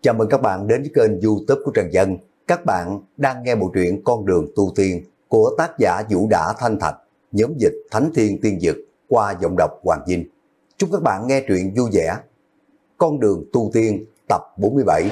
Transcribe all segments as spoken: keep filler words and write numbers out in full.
Chào mừng các bạn đến với kênh YouTube của Trần Dân. Các bạn đang nghe bộ truyện Con đường tu tiên của tác giả Vũ Đả Thanh Thạch, nhóm dịch Thánh Thiên Tiên Dực qua giọng đọc Hoàng Vinh. Chúc các bạn nghe truyện vui vẻ. Con đường tu tiên tập bốn mươi bảy,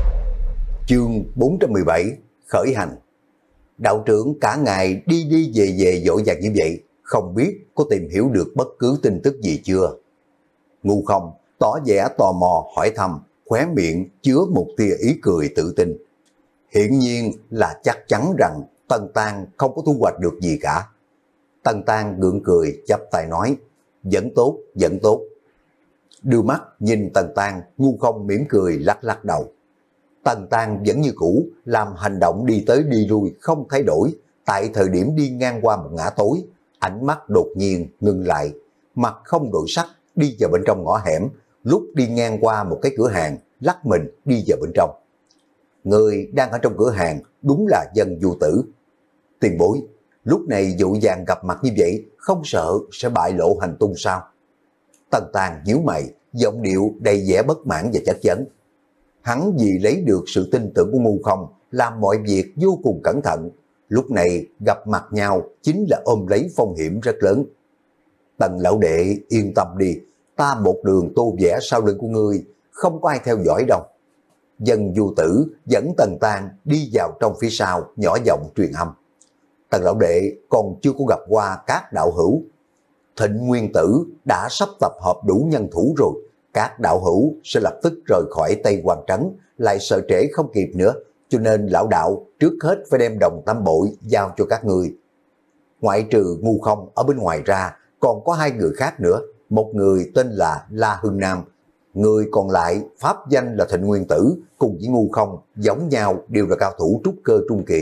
chương bốn trăm mười bảy, khởi hành. Đạo trưởng cả ngày đi đi về về dội vàng như vậy, không biết có tìm hiểu được bất cứ tin tức gì chưa? Ngu Không tỏ vẻ tò mò hỏi thăm, khóe miệng chứa một tia ý cười tự tin. Hiển nhiên là chắc chắn rằng Tần Tang không có thu hoạch được gì cả. Tần Tang gượng cười chắp tay nói, vẫn tốt, vẫn tốt. Đưa mắt nhìn Tần Tang, Ngu Không mỉm cười lắc lắc đầu. Tần Tang vẫn như cũ, làm hành động đi tới đi lui không thay đổi. Tại thời điểm đi ngang qua một ngã tối, ánh mắt đột nhiên ngừng lại, mặt không đổi sắc đi vào bên trong ngõ hẻm. Lúc đi ngang qua một cái cửa hàng, lắc mình đi vào bên trong. Người đang ở trong cửa hàng đúng là Dân Du Tử. Tiền bối, lúc này dội vàng gặp mặt như vậy, không sợ sẽ bại lộ hành tung sao? Tần Tang nhíu mày, giọng điệu đầy vẻ bất mãn và chắc chắn. Hắn vì lấy được sự tin tưởng của Ngu Không, làm mọi việc vô cùng cẩn thận. Lúc này gặp mặt nhau chính là ôm lấy phong hiểm rất lớn. Tần lão đệ yên tâm đi, ta một đường tô vẽ sau lưng của ngươi, không có ai theo dõi đâu. Dân Du Tử dẫn Tần Tang đi vào trong phía sau, nhỏ giọng truyền âm. Tần lão đệ còn chưa có gặp qua các đạo hữu. Thịnh Nguyên Tử đã sắp tập hợp đủ nhân thủ rồi. Các đạo hữu sẽ lập tức rời khỏi Tây Hoàng Trấn, lại sợ trễ không kịp nữa. Cho nên lão đạo trước hết phải đem đồng tam bội giao cho các ngươi. Ngoại trừ Ngu Không ở bên ngoài ra, còn có hai người khác nữa. Một người tên là La Hưng Nam, người còn lại pháp danh là Thịnh Nguyên Tử, cùng với Ngu Không giống nhau đều là cao thủ trúc cơ trung kỳ.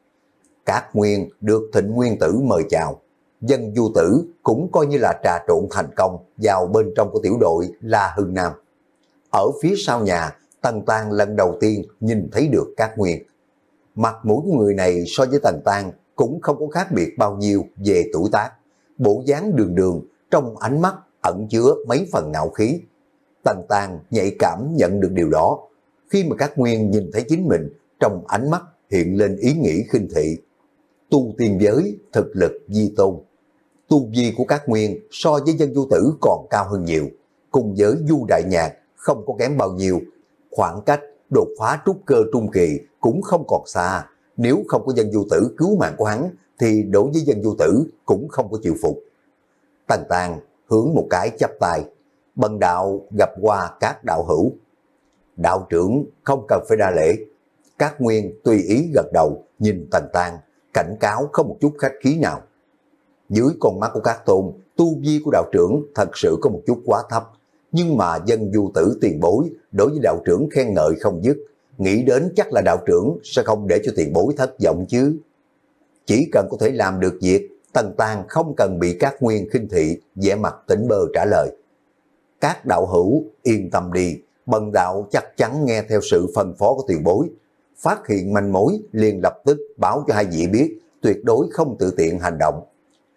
Các Nguyên được Thịnh Nguyên Tử mời chào. Dân Du Tử cũng coi như là trà trộn thành công vào bên trong của tiểu đội La Hưng Nam. Ở phía sau nhà, Tần Tang lần đầu tiên nhìn thấy được các Nguyên. Mặt mũi của người này so với Tần Tang cũng không có khác biệt bao nhiêu về tuổi tác. Bộ dáng đường đường, trong ánh mắt ẩn chứa mấy phần ngạo khí. Tần Tang nhạy cảm nhận được điều đó. Khi mà các Nguyên nhìn thấy chính mình, trong ánh mắt hiện lên ý nghĩ khinh thị. Tu tiên giới, thực lực vi tôn. Tu vi của các Nguyên so với Dân Du Tử còn cao hơn nhiều. Cùng với Du Đại Nhạc không có kém bao nhiêu. Khoảng cách đột phá trúc cơ trung kỳ cũng không còn xa. Nếu không có Dân Du Tử cứu mạng của hắn, thì đối với Dân Du Tử cũng không có chịu phục. Tần Tang hướng một cái chắp tay, bần đạo gặp qua các đạo hữu. Đạo trưởng không cần phải đa lễ. Các Nguyên tùy ý gật đầu, nhìn Tần Tang, cảnh cáo không một chút khách khí nào. Dưới con mắt của các tôn, tu vi của đạo trưởng thật sự có một chút quá thấp. Nhưng mà Dân Du Tử tiền bối đối với đạo trưởng khen ngợi không dứt, nghĩ đến chắc là đạo trưởng sẽ không để cho tiền bối thất vọng chứ. Chỉ cần có thể làm được việc, Tần Tang không cần bị các Nguyên khinh thị, vẻ mặt tỉnh bơ trả lời. Các đạo hữu yên tâm đi, bần đạo chắc chắn nghe theo sự phân phó của tiền bối. Phát hiện manh mối liền lập tức báo cho hai vị biết, tuyệt đối không tự tiện hành động.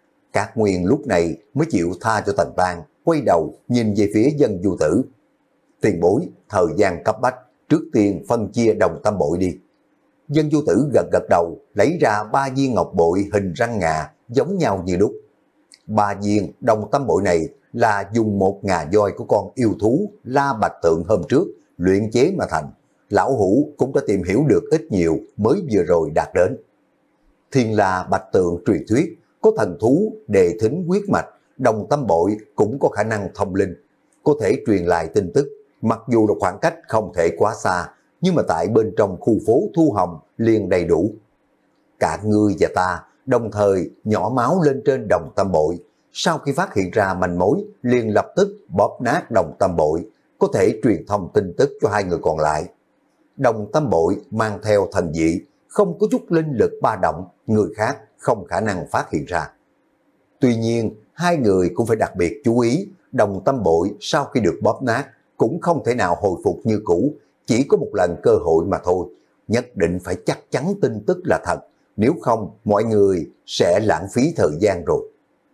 Các Nguyên lúc này mới chịu tha cho Tần Tang, quay đầu nhìn về phía Dân Du Tử. Tiền bối, thời gian cấp bách, trước tiên phân chia đồng tam bội đi. Dân Du Tử gật gật đầu, lấy ra ba viên ngọc bội hình răng ngà, giống nhau như đúc. Ba viên đồng tam bội này là dùng một ngà voi của con yêu thú La Bạch Tượng hôm trước luyện chế mà thành. Lão hữu cũng đã tìm hiểu được ít nhiều mới vừa rồi đạt đến. Thiên La Bạch Tượng truyền thuyết có thần thú đề thính huyết mạch, đồng tam bội cũng có khả năng thông linh, có thể truyền lại tin tức. Mặc dù là khoảng cách không thể quá xa, nhưng mà tại bên trong khu phố Thu Hồng liền đầy đủ. Cả ngươi và ta đồng thời nhỏ máu lên trên đồng tam bội. Sau khi phát hiện ra manh mối, liền lập tức bóp nát đồng tam bội, có thể truyền thông tin tức cho hai người còn lại. Đồng tam bội mang theo thần dị, không có chút linh lực ba động, người khác không khả năng phát hiện ra. Tuy nhiên, hai người cũng phải đặc biệt chú ý, đồng tam bội sau khi được bóp nát, cũng không thể nào hồi phục như cũ, chỉ có một lần cơ hội mà thôi. Nhất định phải chắc chắn tin tức là thật, nếu không mọi người sẽ lãng phí thời gian rồi.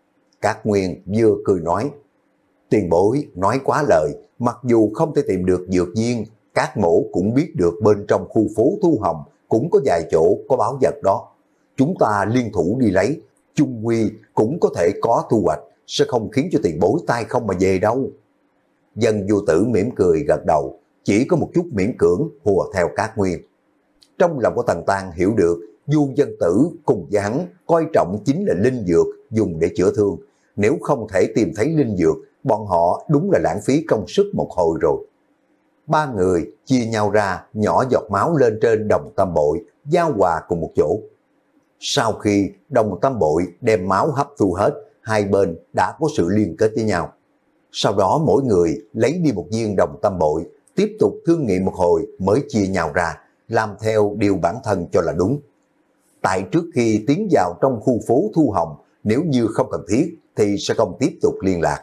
Các Nguyên vừa cười nói, tiền bối nói quá lời, mặc dù không thể tìm được dược viên, Các mổ cũng biết được bên trong khu phố Thu Hồng cũng có vài chỗ có báu vật đó. Chúng ta liên thủ đi lấy, chung quy cũng có thể có thu hoạch, sẽ không khiến cho tiền bối tay không mà về đâu. Dân Vô Tử mỉm cười gật đầu, chỉ có một chút miễn cưỡng hùa theo Cát Nguyên. Trong lòng của Tần Tang hiểu được, Du Dân Tử cùng với hắn coi trọng chính là linh dược dùng để chữa thương. Nếu không thể tìm thấy linh dược, bọn họ đúng là lãng phí công sức một hồi rồi. Ba người chia nhau ra, nhỏ giọt máu lên trên đồng tam bội, giao hòa cùng một chỗ. Sau khi đồng tam bội đem máu hấp thu hết, hai bên đã có sự liên kết với nhau. Sau đó mỗi người lấy đi một viên đồng tam bội, tiếp tục thương nghị một hồi mới chia nhau ra, làm theo điều bản thân cho là đúng. Tại trước khi tiến vào trong khu phố Thu Hồng, nếu như không cần thiết thì sẽ không tiếp tục liên lạc.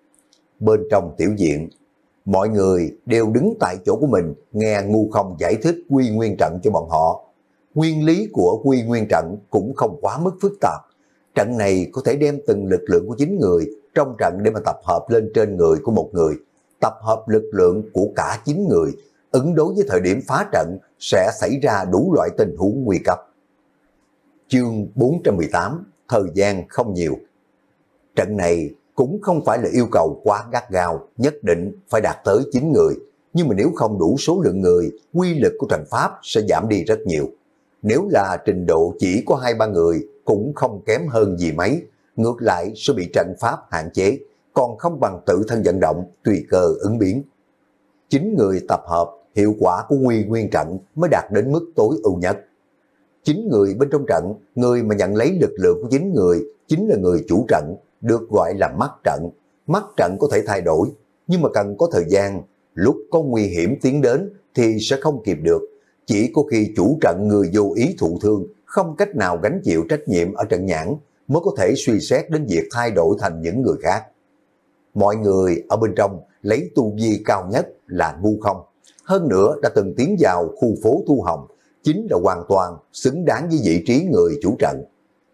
Bên trong tiểu viện, mọi người đều đứng tại chỗ của mình nghe Ngu Không giải thích Quy Nguyên trận cho bọn họ. Nguyên lý của Quy Nguyên trận cũng không quá mức phức tạp. Trận này có thể đem từng lực lượng của chín người trong trận để mà tập hợp lên trên người của một người, tập hợp lực lượng của cả chín người, ứng đối với thời điểm phá trận sẽ xảy ra đủ loại tình huống nguy cấp. Chương bốn trăm mười tám, thời gian không nhiều. Trận này cũng không phải là yêu cầu quá gắt gao, nhất định phải đạt tới chín người, nhưng mà nếu không đủ số lượng người, quy lực của trận pháp sẽ giảm đi rất nhiều. Nếu là trình độ chỉ có hai ba người cũng không kém hơn gì mấy, ngược lại sẽ bị trận pháp hạn chế, còn không bằng tự thân vận động, tùy cơ ứng biến. Chín người tập hợp, hiệu quả của Quy Nguyên trận mới đạt đến mức tối ưu nhất. Chín người bên trong trận, người mà nhận lấy lực lượng của chín người chính là người chủ trận, được gọi là mắt trận. Mắt trận có thể thay đổi, nhưng mà cần có thời gian, lúc có nguy hiểm tiến đến thì sẽ không kịp được. Chỉ có khi chủ trận người vô ý thụ thương, không cách nào gánh chịu trách nhiệm ở trận nhãn, mới có thể suy xét đến việc thay đổi thành những người khác. Mọi người ở bên trong lấy tu vi cao nhất là Ngu Không, hơn nữa đã từng tiến vào khu phố Thu Hồng, chính là hoàn toàn xứng đáng với vị trí người chủ trận.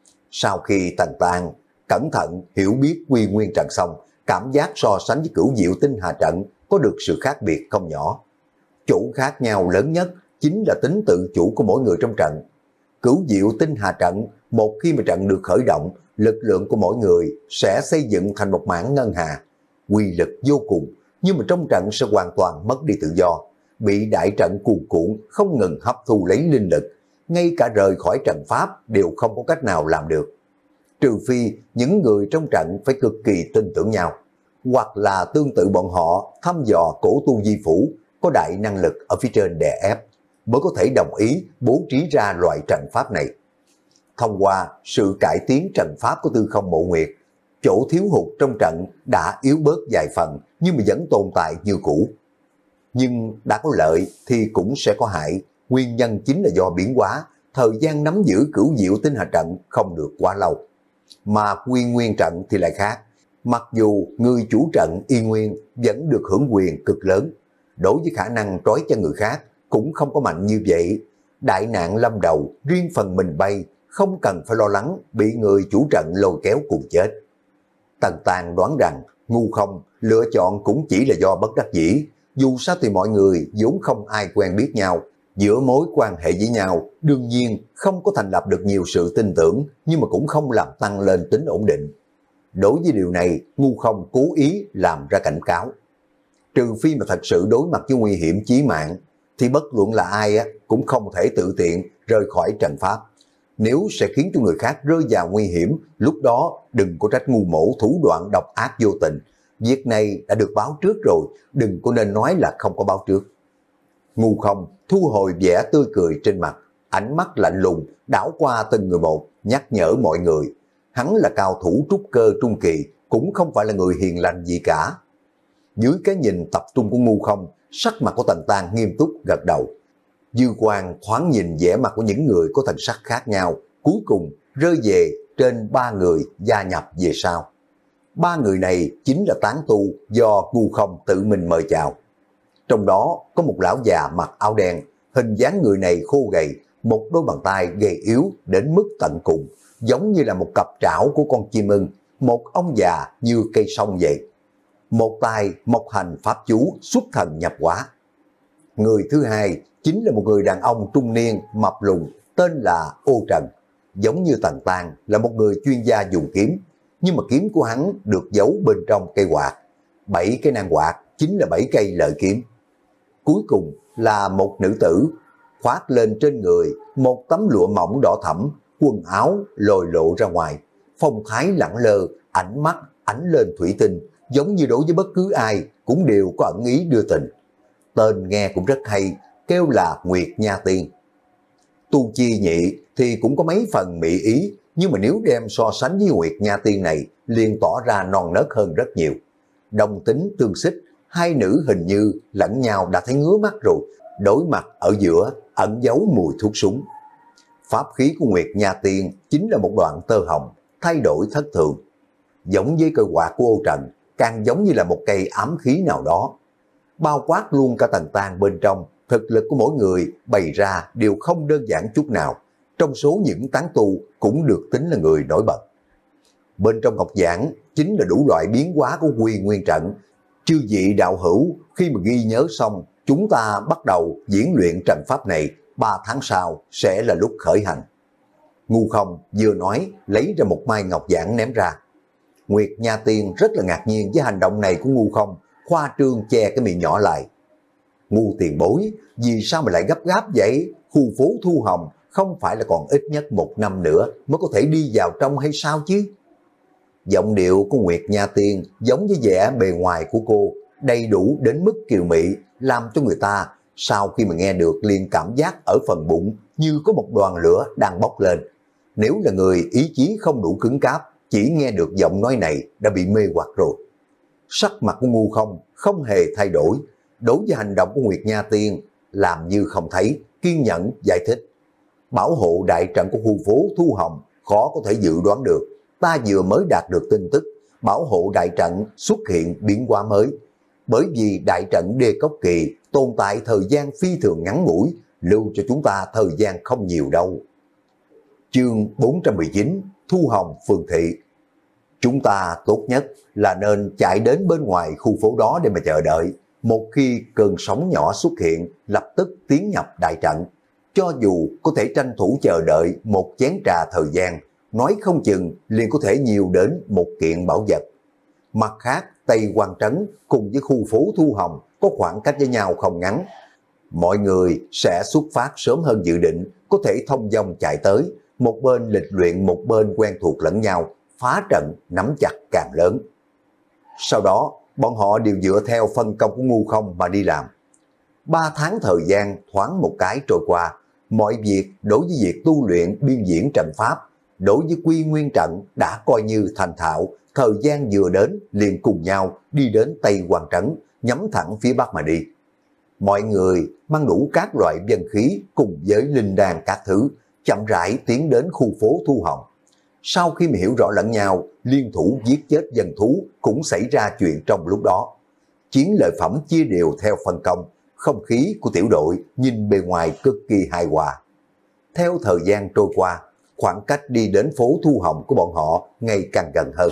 Sau khi Tần Tang cẩn thận hiểu biết Quy Nguyên trận xong, cảm giác so sánh với Cửu Diệu Tinh Hà trận có được sự khác biệt không nhỏ. Chỗ khác nhau lớn nhất chính là tính tự chủ của mỗi người trong trận. Cửu Diệu Tinh Hà trận, một khi mà trận được khởi động, lực lượng của mỗi người sẽ xây dựng thành một mảng ngân hà, quy lực vô cùng, nhưng mà trong trận sẽ hoàn toàn mất đi tự do, bị đại trận cuồn cuộn không ngừng hấp thu lấy linh lực, ngay cả rời khỏi trận pháp đều không có cách nào làm được. Trừ phi những người trong trận phải cực kỳ tin tưởng nhau, hoặc là tương tự bọn họ thăm dò cổ tu di phủ có đại năng lực ở phía trên đè ép, mới có thể đồng ý bố trí ra loại trận pháp này. Thông qua sự cải tiến trận pháp của Tư Không Mộ Nguyệt, chỗ thiếu hụt trong trận đã yếu bớt vài phần nhưng mà vẫn tồn tại như cũ. Nhưng đã có lợi thì cũng sẽ có hại, nguyên nhân chính là do biến hóa, thời gian nắm giữ Cửu Diệu Tinh Hà trận không được quá lâu. Mà Quy Nguyên trận thì lại khác, mặc dù người chủ trận y nguyên vẫn được hưởng quyền cực lớn, đối với khả năng trói chân người khác cũng không có mạnh như vậy. Đại nạn lâm đầu, riêng phần mình bay, không cần phải lo lắng bị người chủ trận lôi kéo cùng chết. Tần Tang đoán rằng Ngu Không lựa chọn cũng chỉ là do bất đắc dĩ, dù sao thì mọi người vốn không ai quen biết nhau, giữa mối quan hệ với nhau đương nhiên không có thành lập được nhiều sự tin tưởng, nhưng mà cũng không làm tăng lên tính ổn định. Đối với điều này, Ngu Không cố ý làm ra cảnh cáo. Trừ phi mà thật sự đối mặt với nguy hiểm chí mạng, thì bất luận là ai cũng không thể tự tiện rời khỏi trận pháp. Nếu sẽ khiến cho người khác rơi vào nguy hiểm, lúc đó đừng có trách Ngu Mỗ thủ đoạn độc ác vô tình. Việc này đã được báo trước rồi, đừng có nên nói là không có báo trước. Ngu Không thu hồi vẻ tươi cười trên mặt, ánh mắt lạnh lùng đảo qua từng người một, nhắc nhở mọi người. Hắn là cao thủ trúc cơ trung kỳ, cũng không phải là người hiền lành gì cả. Dưới cái nhìn tập trung của Ngu Không, sắc mặt của Tần Tang nghiêm túc gật đầu. Dư Quang thoáng nhìn vẻ mặt của những người có thần sắc khác nhau, cuối cùng rơi về trên ba người gia nhập về sau. Ba người này chính là tán tu do Ngu Không tự mình mời chào. Trong đó có một lão già mặc áo đen, hình dáng người này khô gầy, một đôi bàn tay gầy yếu đến mức tận cùng, giống như là một cặp trảo của con chim ưng, một ông già như cây sông vậy. Một tay mộc hành pháp chú xuất thần nhập hóa. Người thứ hai chính là một người đàn ông trung niên mập lùn tên là Ô Trần. Giống như Tần Tang là một người chuyên gia dùng kiếm, nhưng mà kiếm của hắn được giấu bên trong cây quạt. Bảy cái nang quạt chính là bảy cây lợi kiếm. Cuối cùng là một nữ tử khoác lên trên người một tấm lụa mỏng đỏ thẫm, quần áo lồi lộ ra ngoài, phong thái lẳng lơ, ánh mắt ánh lên thủy tinh, giống như đối với bất cứ ai cũng đều có ẩn ý đưa tình. Tên nghe cũng rất hay, kêu là Nguyệt Nha Tiên. Tu Chi Nhị thì cũng có mấy phần mỹ ý, nhưng mà nếu đem so sánh với Nguyệt Nha Tiên này, liền tỏ ra non nớt hơn rất nhiều. Đồng tính tương xích, hai nữ hình như lẫn nhau đã thấy ngứa mắt rồi, đối mặt ở giữa ẩn giấu mùi thuốc súng. Pháp khí của Nguyệt Nha Tiên chính là một đoạn tơ hồng, thay đổi thất thường. Giống với cây quạt của Ô Trần, càng giống như là một cây ám khí nào đó. Bao quát luôn cả Tần Tang bên trong, thực lực của mỗi người bày ra đều không đơn giản chút nào. Trong số những tán tu cũng được tính là người nổi bật. Bên trong ngọc giảng chính là đủ loại biến hóa của Quy Nguyên trận. Chư vị đạo hữu, khi mà ghi nhớ xong, chúng ta bắt đầu diễn luyện trận pháp này, ba tháng sau sẽ là lúc khởi hành. Ngu Không vừa nói, lấy ra một mai ngọc giản ném ra. Nguyệt Nha Tiên rất là ngạc nhiên với hành động này của Ngu Không, khoa trương che cái miệng nhỏ lại. Ngu tiền bối, vì sao mà lại gấp gáp vậy? Khu phố Thu Hồng không phải là còn ít nhất một năm nữa mới có thể đi vào trong hay sao chứ? Giọng điệu của Nguyệt Nha Tiên giống với vẻ bề ngoài của cô, đầy đủ đến mức kiều mị, làm cho người ta sau khi mà nghe được liền cảm giác ở phần bụng như có một đoàn lửa đang bốc lên. Nếu là người ý chí không đủ cứng cáp, chỉ nghe được giọng nói này đã bị mê hoặc rồi. Sắc mặt của Ngu Không không hề thay đổi, đối với hành động của Nguyệt Nha Tiên làm như không thấy, kiên nhẫn giải thích. Bảo hộ đại trận của khu phố Thu Hồng khó có thể dự đoán được. Ta vừa mới đạt được tin tức, bảo hộ đại trận xuất hiện biến hóa mới. Bởi vì đại trận Đê Cốc Kỳ tồn tại thời gian phi thường ngắn ngủi, lưu cho chúng ta thời gian không nhiều đâu. Chương bốn trăm mười chín, Thu Hồng Phường Thị. Chúng ta tốt nhất là nên chạy đến bên ngoài khu phố đó để mà chờ đợi. Một khi cơn sóng nhỏ xuất hiện, lập tức tiến nhập đại trận. Cho dù có thể tranh thủ chờ đợi một chén trà thời gian, nói không chừng liền có thể nhiều đến một kiện bảo vật. Mặt khác, Tây Quan Trấn cùng với khu phố Thu Hồng có khoảng cách với nhau không ngắn. Mọi người sẽ xuất phát sớm hơn dự định, có thể thông dong chạy tới, một bên lịch luyện một bên quen thuộc lẫn nhau, phá trận nắm chặt càng lớn. Sau đó, bọn họ đều dựa theo phân công của Ngu Không mà đi làm. Ba tháng thời gian thoáng một cái trôi qua, mọi việc đối với việc tu luyện biên diễn trận pháp, đối với Quy Nguyên trận đã coi như thành thạo, thời gian vừa đến liền cùng nhau đi đến Tây Quan Trấn, nhắm thẳng phía bắc mà đi. Mọi người mang đủ các loại dân khí cùng với linh đan các thứ, chậm rãi tiến đến khu phố Thu Hồng. Sau khi mà hiểu rõ lẫn nhau, liên thủ giết chết dân thú cũng xảy ra chuyện trong lúc đó. Chiến lợi phẩm chia đều theo phân công, không khí của tiểu đội nhìn bề ngoài cực kỳ hài hòa. Theo thời gian trôi qua, khoảng cách đi đến phố Thu Hồng của bọn họ ngày càng gần hơn.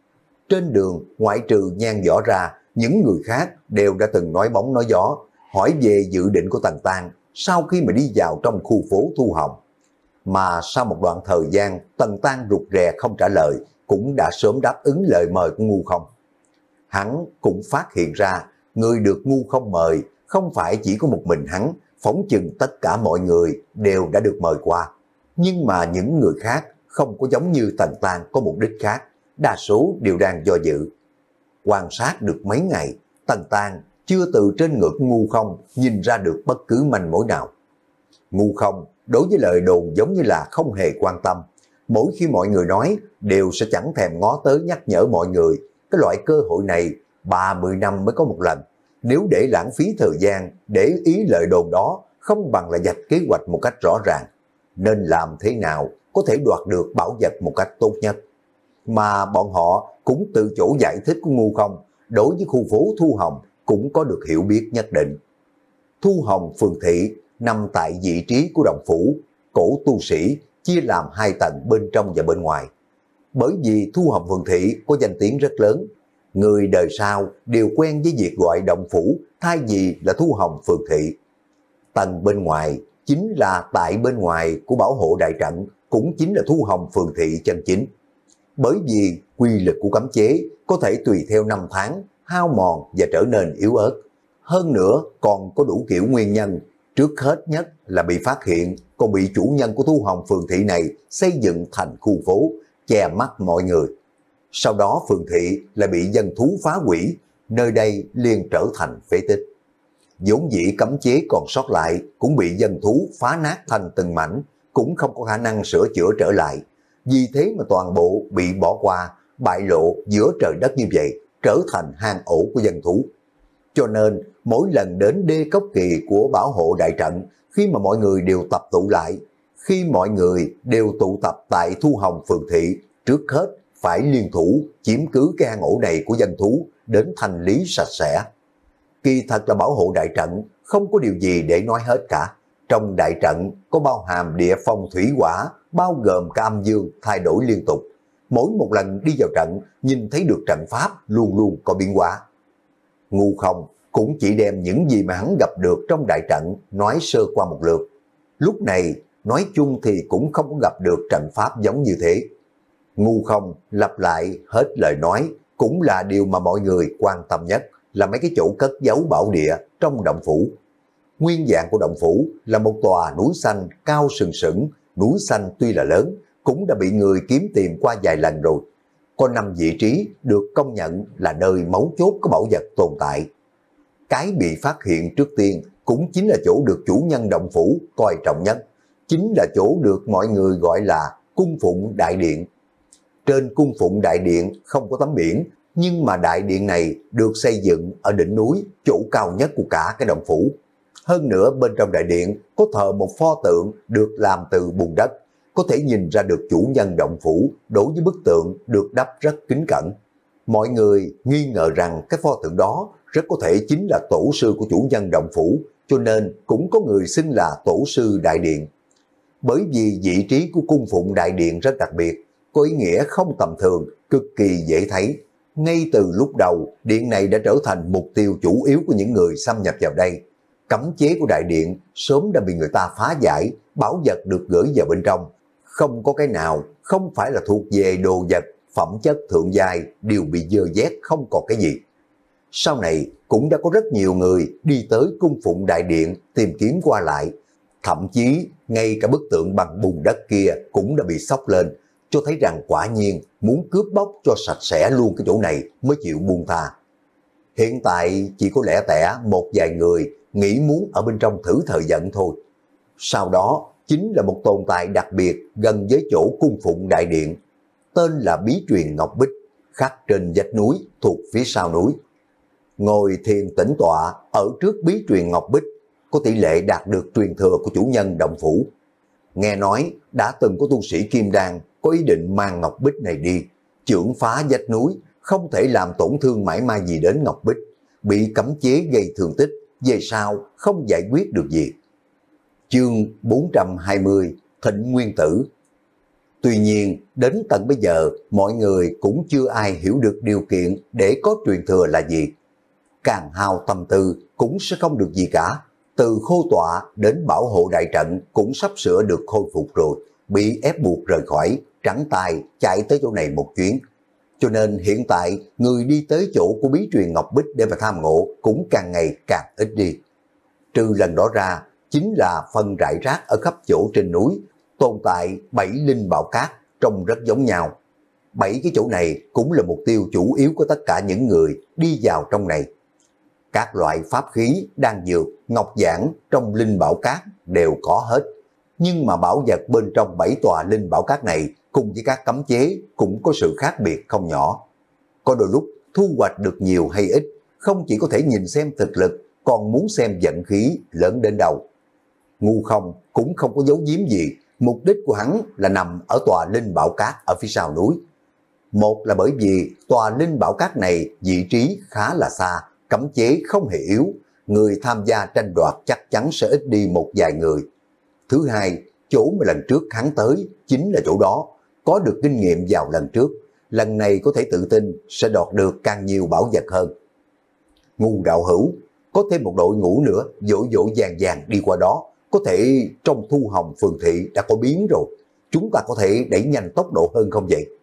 Trên đường, ngoại trừ Nhan Võ ra, những người khác đều đã từng nói bóng nói gió, hỏi về dự định của Tần Tang sau khi mà đi vào trong khu phố Thu Hồng. Mà sau một đoạn thời gian, Tần Tang rụt rè không trả lời, cũng đã sớm đáp ứng lời mời của Ngu Không. Hắn cũng phát hiện ra, người được Ngu Không mời không phải chỉ có một mình hắn, phóng chừng tất cả mọi người đều đã được mời qua. Nhưng mà những người khác không có giống như Tần Tang có mục đích khác, đa số đều đang do dự. Quan sát được mấy ngày, Tần Tang chưa từ trên ngực Ngu Không nhìn ra được bất cứ manh mối nào. Ngu Không đối với lời đồn giống như là không hề quan tâm. Mỗi khi mọi người nói đều sẽ chẳng thèm ngó tới nhắc nhở mọi người. Cái loại cơ hội này ba mươi năm mới có một lần. Nếu để lãng phí thời gian để ý lời đồn đó, không bằng là vạch kế hoạch một cách rõ ràng. Nên làm thế nào có thể đoạt được bảo vật một cách tốt nhất. Mà bọn họ cũng từ chỗ giải thích của Ngu Không, đối với khu phố Thu Hồng cũng có được hiểu biết nhất định. Thu Hồng Phường Thị nằm tại vị trí của động phủ, cổ tu sĩ chia làm hai tầng bên trong và bên ngoài. Bởi vì Thu Hồng Phường Thị có danh tiếng rất lớn, người đời sau đều quen với việc gọi động phủ thay vì là Thu Hồng Phường Thị. Tầng bên ngoài chính là tại bên ngoài của bảo hộ đại trận, cũng chính là Thu Hồng Phường Thị chân chính. Bởi vì quy lực của cấm chế có thể tùy theo năm tháng hao mòn và trở nên yếu ớt. Hơn nữa còn có đủ kiểu nguyên nhân. Trước hết nhất là bị phát hiện, còn bị chủ nhân của Thu Hồng Phường Thị này xây dựng thành khu phố, che mắt mọi người. Sau đó Phường Thị lại bị dân thú phá hủy, nơi đây liền trở thành phế tích. Vốn dĩ cấm chế còn sót lại cũng bị dân thú phá nát thành từng mảnh, cũng không có khả năng sửa chữa trở lại. Vì thế mà toàn bộ bị bỏ qua, bại lộ giữa trời đất như vậy, trở thành hang ổ của dân thú. Cho nên mỗi lần đến đê cốc kỳ của bảo hộ đại trận, khi mà mọi người đều tập tụ lại, khi mọi người đều tụ tập tại Thu Hồng Phường Thị, trước hết phải liên thủ chiếm cứ cái hang ổ này của dân thú đến thanh lý sạch sẽ. Kỳ thật là bảo hộ đại trận không có điều gì để nói hết cả. Trong đại trận có bao hàm địa phong thủy hỏa, bao gồm cả âm dương thay đổi liên tục. Mỗi một lần đi vào trận, nhìn thấy được trận pháp luôn luôn có biến hóa. Ngu Không cũng chỉ đem những gì mà hắn gặp được trong đại trận nói sơ qua một lượt. Lúc này nói chung thì cũng không có gặp được trận pháp giống như thế. Ngu Không lặp lại hết lời nói cũng là điều mà mọi người quan tâm nhất, là mấy cái chỗ cất giấu bảo địa trong động phủ. Nguyên dạng của động phủ là một tòa núi xanh cao sừng sững. Núi xanh tuy là lớn, cũng đã bị người kiếm tìm qua vài lần rồi. Có năm vị trí được công nhận là nơi mấu chốt có bảo vật tồn tại. Cái bị phát hiện trước tiên cũng chính là chỗ được chủ nhân động phủ coi trọng nhất, chính là chỗ được mọi người gọi là Cung Phụng Đại Điện. Trên Cung Phụng Đại Điện không có tấm biển, nhưng mà đại điện này được xây dựng ở đỉnh núi, chỗ cao nhất của cả cái động phủ. Hơn nữa bên trong đại điện có thờ một pho tượng được làm từ bùn đất, có thể nhìn ra được chủ nhân động phủ đối với bức tượng được đắp rất kính cẩn. Mọi người nghi ngờ rằng cái pho tượng đó rất có thể chính là tổ sư của chủ nhân động phủ, cho nên cũng có người xưng là tổ sư đại điện. Bởi vì vị trí của Cung Phụng Đại Điện rất đặc biệt, có ý nghĩa không tầm thường, cực kỳ dễ thấy. Ngay từ lúc đầu, điện này đã trở thành mục tiêu chủ yếu của những người xâm nhập vào đây. Cấm chế của đại điện sớm đã bị người ta phá giải, bảo vật được gửi vào bên trong. Không có cái nào không phải là thuộc về đồ vật, phẩm chất thượng giai, đều bị dơ vét không còn cái gì. Sau này cũng đã có rất nhiều người đi tới Cung Phụng Đại Điện tìm kiếm qua lại. Thậm chí ngay cả bức tượng bằng bùn đất kia cũng đã bị xốc lên, cho thấy rằng quả nhiên muốn cướp bóc cho sạch sẽ luôn cái chỗ này mới chịu buông tha. Hiện tại chỉ có lẻ tẻ một vài người nghĩ muốn ở bên trong thử thời giận thôi. Sau đó chính là một tồn tại đặc biệt gần với chỗ Cung Phụng Đại Điện, tên là Bí Truyền Ngọc Bích, khắc trên vách núi thuộc phía sau núi. Ngồi thiền tĩnh tọa ở trước Bí Truyền Ngọc Bích có tỷ lệ đạt được truyền thừa của chủ nhân động phủ. Nghe nói đã từng có tu sĩ Kim Đan có ý định mang Ngọc Bích này đi, chưởng phá vách núi, không thể làm tổn thương mãi mai gì đến Ngọc Bích, bị cấm chế gây thương tích, về sau không giải quyết được gì. Chương bốn trăm hai mươi, Thịnh Nguyên Tử. Tuy nhiên, đến tận bây giờ, mọi người cũng chưa ai hiểu được điều kiện để có truyền thừa là gì. Càng hao tâm tư cũng sẽ không được gì cả. Từ khô tọa đến bảo hộ đại trận cũng sắp sửa được khôi phục rồi, bị ép buộc rời khỏi, trắng tay chạy tới chỗ này một chuyến. Cho nên hiện tại người đi tới chỗ của Bí Truyền Ngọc Bích để mà tham ngộ cũng càng ngày càng ít đi. Trừ lần đó ra, chính là phân rải rác ở khắp chỗ trên núi, tồn tại bảy linh bảo cát trông rất giống nhau. Bảy cái chỗ này cũng là mục tiêu chủ yếu của tất cả những người đi vào trong này. Các loại pháp khí, đan dược, ngọc giản trong linh bảo cát đều có hết. Nhưng mà bảo vật bên trong bảy tòa linh bảo cát này cùng với các cấm chế cũng có sự khác biệt không nhỏ. Có đôi lúc thu hoạch được nhiều hay ít, không chỉ có thể nhìn xem thực lực, còn muốn xem vận khí lớn đến đâu. Ngu Không cũng không có giấu giếm gì, mục đích của hắn là nằm ở tòa linh bảo cát ở phía sau núi. Một là bởi vì tòa linh bảo cát này vị trí khá là xa, cấm chế không hề yếu, người tham gia tranh đoạt chắc chắn sẽ ít đi một vài người. Thứ hai, chỗ mà lần trước hắn tới chính là chỗ đó, có được kinh nghiệm vào lần trước, lần này có thể tự tin sẽ đoạt được càng nhiều bảo vật hơn. Ngu đạo hữu, có thêm một đội ngũ nữa dỗ dỗ dàng dàng đi qua đó, có thể trong Thu Hồng phường thị đã có biến rồi, chúng ta có thể đẩy nhanh tốc độ hơn không vậy?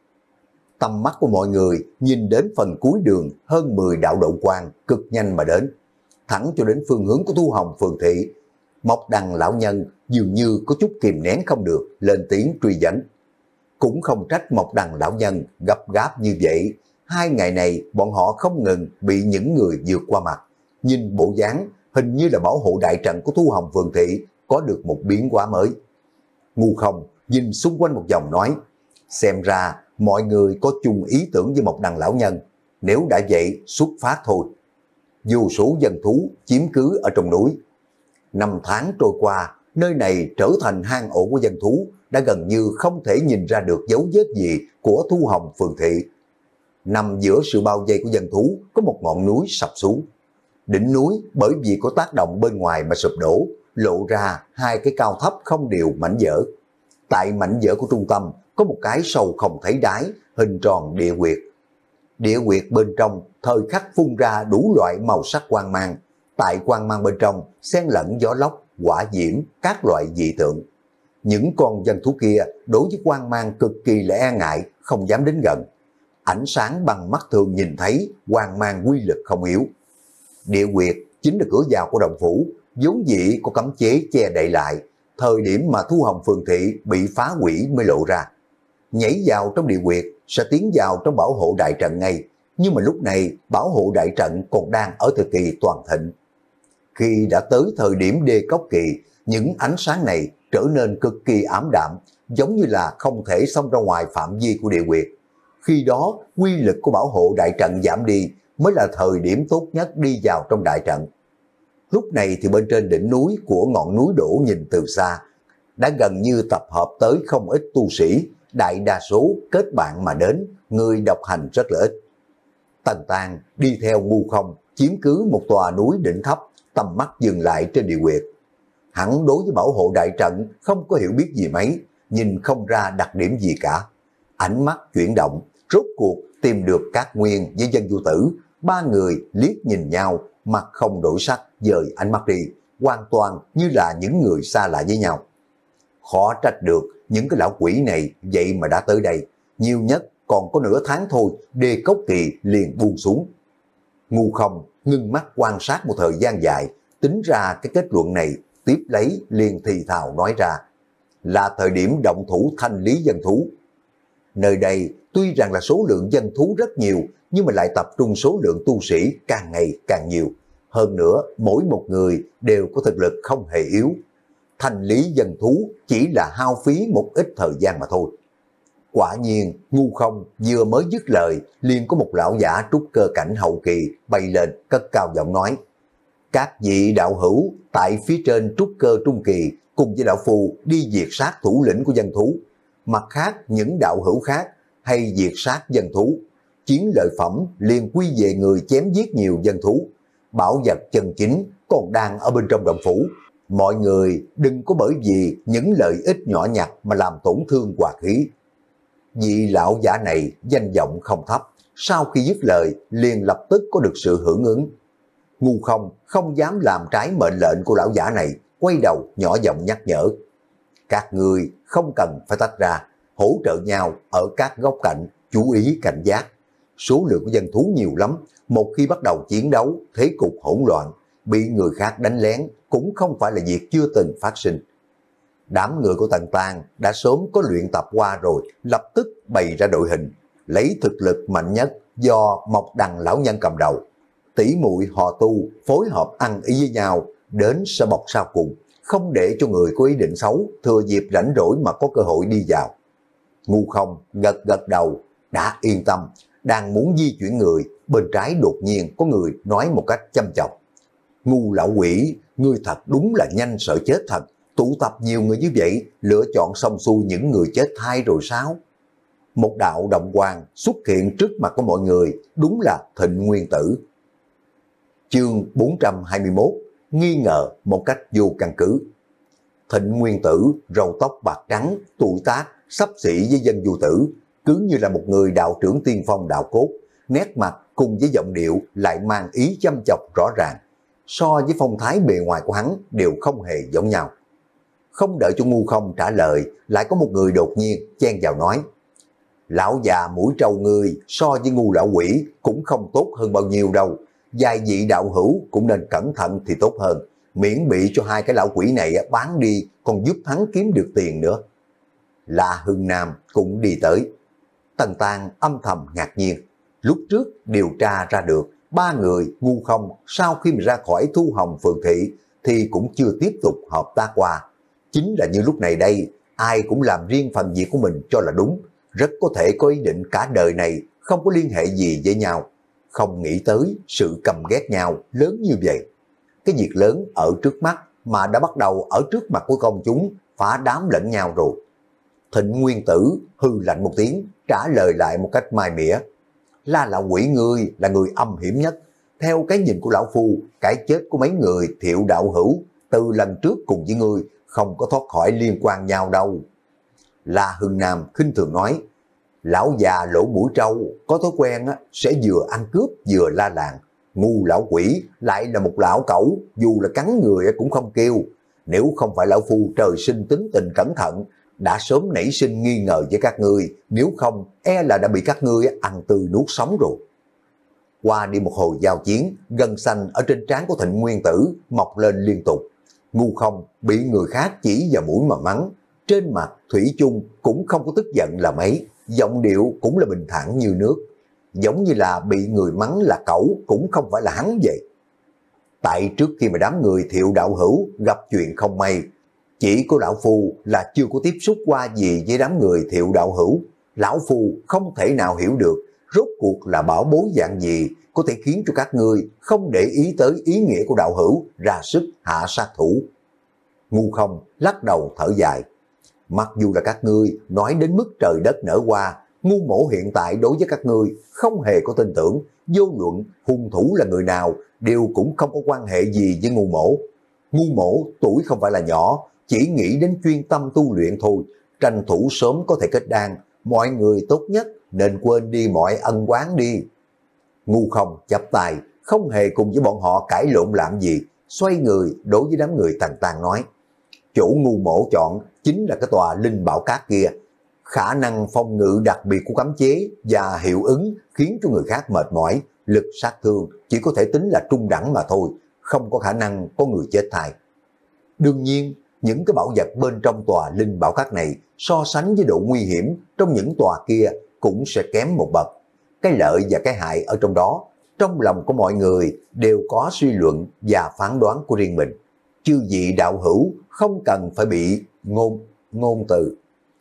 Tầm mắt của mọi người nhìn đến phần cuối đường hơn mười đạo đội quang cực nhanh mà đến, thẳng cho đến phương hướng của Thu Hồng phường thị. Mộc Đằng lão nhân dường như có chút kìm nén không được, lên tiếng truy vấn. Cũng không trách Mộc Đằng lão nhân gấp gáp như vậy, hai ngày này bọn họ không ngừng bị những người vượt qua mặt. Nhìn bộ dáng hình như là bảo hộ đại trận của Thu Hồng phường thị có được một biến hóa mới. Ngu Không nhìn xung quanh một vòng nói, xem ra mọi người có chung ý tưởng với Mộc Đằng lão nhân, nếu đã vậy xuất phát thôi. Vô số dân thú chiếm cứ ở trong núi. Năm tháng trôi qua, nơi này trở thành hang ổ của dân thú, đã gần như không thể nhìn ra được dấu vết gì của Thu Hồng phường thị. Nằm giữa sự bao vây của dân thú có một ngọn núi sập xuống. Đỉnh núi bởi vì có tác động bên ngoài mà sụp đổ, lộ ra hai cái cao thấp không đều mảnh vỡ. Tại mảnh vỡ của trung tâm có một cái sâu không thấy đáy, hình tròn địa huyệt. Địa huyệt bên trong thời khắc phun ra đủ loại màu sắc quang mang. Tại quang mang bên trong xen lẫn gió lốc, hỏa diễm, các loại dị tượng. Những con dân thú kia đối với quang mang cực kỳ là e ngại, không dám đến gần. Ánh sáng bằng mắt thường nhìn thấy, quang mang quy lực không yếu. Địa huyệt chính là cửa vào của động phủ, vốn dĩ có cấm chế che đậy lại, thời điểm mà Thu Hồng phường thị bị phá hủy mới lộ ra. Nhảy vào trong địa huyệt sẽ tiến vào trong bảo hộ đại trận ngay, nhưng mà lúc này bảo hộ đại trận còn đang ở thời kỳ toàn thịnh. Khi đã tới thời điểm đê cốc kỳ, những ánh sáng này trở nên cực kỳ ám đạm, giống như là không thể xông ra ngoài phạm vi của địa huyệt. Khi đó, quy lực của bảo hộ đại trận giảm đi, mới là thời điểm tốt nhất đi vào trong đại trận. Lúc này thì bên trên đỉnh núi của ngọn núi đổ nhìn từ xa, đã gần như tập hợp tới không ít tu sĩ, đại đa số kết bạn mà đến, người độc hành rất là ít. Tần Tang đi theo Ngu Không, chiếm cứ một tòa núi đỉnh thấp, tầm mắt dừng lại trên địa huyệt. Hắn đối với bảo hộ đại trận không có hiểu biết gì mấy, nhìn không ra đặc điểm gì cả. Ánh mắt chuyển động, rốt cuộc tìm được Cát Nguyên với Dân Vô Tử, ba người liếc nhìn nhau, mặt không đổi sắc, dời ánh mắt đi, hoàn toàn như là những người xa lạ với nhau. Khó trách được những cái lão quỷ này vậy mà đã tới đây, nhiều nhất còn có nửa tháng thôi, đê cốc kỳ liền buông xuống. Ngu Không ngưng mắt quan sát một thời gian dài, tính ra cái kết luận này, tiếp lấy liền thì thào nói ra, là thời điểm động thủ thanh lý dân thú. Nơi đây tuy rằng là số lượng dân thú rất nhiều, nhưng mà lại tập trung số lượng tu sĩ càng ngày càng nhiều. Hơn nữa, mỗi một người đều có thực lực không hề yếu. Thanh lý dân thú chỉ là hao phí một ít thời gian mà thôi. Quả nhiên, Ngu Không vừa mới dứt lời, liền có một lão giả trúc cơ cảnh hậu kỳ bay lên cất cao giọng nói, các vị đạo hữu tại phía trên trúc cơ trung kỳ cùng với đạo phù đi diệt sát thủ lĩnh của dân thú. Mặt khác, những đạo hữu khác hay diệt sát dân thú, chiến lợi phẩm liền quy về người chém giết nhiều dân thú. Bảo vật chân chính còn đang ở bên trong động phủ. Mọi người đừng có bởi vì những lợi ích nhỏ nhặt mà làm tổn thương hòa khí. Vị lão giả này danh vọng không thấp, sau khi dứt lời liền lập tức có được sự hưởng ứng. Ngu Không không dám làm trái mệnh lệnh của lão giả này, quay đầu nhỏ giọng nhắc nhở. Các người không cần phải tách ra, hỗ trợ nhau ở các góc cạnh, chú ý cảnh giác. Số lượng của dân thú nhiều lắm, một khi bắt đầu chiến đấu, thế cục hỗn loạn, bị người khác đánh lén cũng không phải là việc chưa từng phát sinh. Đám người của Tần Tang đã sớm có luyện tập qua rồi, lập tức bày ra đội hình, lấy thực lực mạnh nhất do Mộc Đằng lão nhân cầm đầu. Tỷ muội họ Tu phối hợp ăn ý với nhau, đến sẽ bọc sau cùng, không để cho người có ý định xấu thừa dịp rảnh rỗi mà có cơ hội đi vào. Ngu Không gật gật đầu, đã yên tâm, đang muốn di chuyển người, bên trái đột nhiên có người nói một cách châm chọc. Ngu lão quỷ, ngươi thật đúng là nhanh sợ chết thật, tụ tập nhiều người như vậy, lựa chọn xong xuôi những người chết thay rồi sao? Một đạo động quang xuất hiện trước mặt của mọi người, đúng là Thịnh Nguyên Tử. Chương bốn trăm hai mươi mốt, nghi ngờ một cách vô căn cứ. Thịnh Nguyên Tử, râu tóc bạc trắng, tuổi tác, xấp xỉ với Dân Vô Tử, cứ như là một người đạo trưởng tiên phong đạo cốt, nét mặt cùng với giọng điệu lại mang ý châm chọc rõ ràng. so với phong thái bề ngoài của hắn đều không hề giống nhau. Không đợi cho Ngu Không trả lời, lại có một người đột nhiên chen vào nói: lão già mũi trâu ngươi so với Ngu lão quỷ cũng không tốt hơn bao nhiêu đâu, vài vị đạo hữu cũng nên cẩn thận thì tốt hơn, miễn bị cho hai cái lão quỷ này bán đi còn giúp hắn kiếm được tiền nữa. La Hưng Nam cũng đi tới. Tần Tang âm thầm ngạc nhiên, lúc trước điều tra ra được ba người Ngu Không sau khi mà ra khỏi Thu Hồng Phường Thị thì cũng chưa tiếp tục hợp tác qua. Chính là như lúc này đây, ai cũng làm riêng phần việc của mình cho là đúng, rất có thể có ý định cả đời này không có liên hệ gì với nhau. Không nghĩ tới sự căm ghét nhau lớn như vậy. Cái việc lớn ở trước mắt mà đã bắt đầu ở trước mặt của công chúng phá đám lẫn nhau rồi. Thịnh Nguyên Tử hư lạnh một tiếng, trả lời lại một cách mai mỉa: La lão quỷ ngươi là người âm hiểm nhất. Theo cái nhìn của lão phu, cái chết của mấy người Thiệu đạo hữu từ lần trước cùng với ngươi không có thoát khỏi liên quan nhau đâu. La Hưng Nam khinh thường nói: lão già lỗ mũi trâu có thói quen á, sẽ vừa ăn cướp vừa la làng. Ngu lão quỷ lại là một lão cẩu, dù là cắn người cũng không kêu. Nếu không phải lão phu trời sinh tính tình cẩn thận, đã sớm nảy sinh nghi ngờ với các ngươi, nếu không e là đã bị các ngươi ăn tươi nuốt sống rồi. Qua đi một hồi giao chiến, gân xanh ở trên trán của Thịnh Nguyên Tử mọc lên liên tục. Ngu Không bị người khác chỉ vào mũi mà mắng, trên mặt thủy chung cũng không có tức giận là mấy, giọng điệu cũng là bình thản như nước, giống như là bị người mắng là cẩu cũng không phải là hắn vậy. Tại trước khi mà đám người Thiệu đạo hữu gặp chuyện không may, chỉ có lão phu là chưa có tiếp xúc qua gì với đám người Thiệu đạo hữu. Lão phu không thể nào hiểu được rốt cuộc là bảo bối dạng gì có thể khiến cho các ngươi không để ý tới ý nghĩa của đạo hữu, ra sức hạ sát thủ. Ngu Không lắc đầu thở dài: mặc dù là các ngươi nói đến mức trời đất nở hoa, Ngu mỗ hiện tại đối với các ngươi không hề có tin tưởng, vô luận hung thủ là người nào đều cũng không có quan hệ gì với Ngu mỗ. Ngu mỗ tuổi không phải là nhỏ, chỉ nghĩ đến chuyên tâm tu luyện thôi, tranh thủ sớm có thể kết đan, mọi người tốt nhất nên quên đi mọi ân oán đi. Ngu Không chắp tay, không hề cùng với bọn họ cãi lộn làm gì, xoay người đối với đám người Tần Tang nói: chỗ Ngu mỗ chọn chính là cái tòa linh bảo cát kia, khả năng phong ngự đặc biệt của cấm chế và hiệu ứng khiến cho người khác mệt mỏi, lực sát thương chỉ có thể tính là trung đẳng mà thôi, không có khả năng có người chết thai. Đương nhiên, những cái bảo vật bên trong tòa linh bảo cát này so sánh với độ nguy hiểm trong những tòa kia cũng sẽ kém một bậc. Cái lợi và cái hại ở trong đó, trong lòng của mọi người đều có suy luận và phán đoán của riêng mình. Chư vị đạo hữu không cần phải bị ngôn ngôn từ.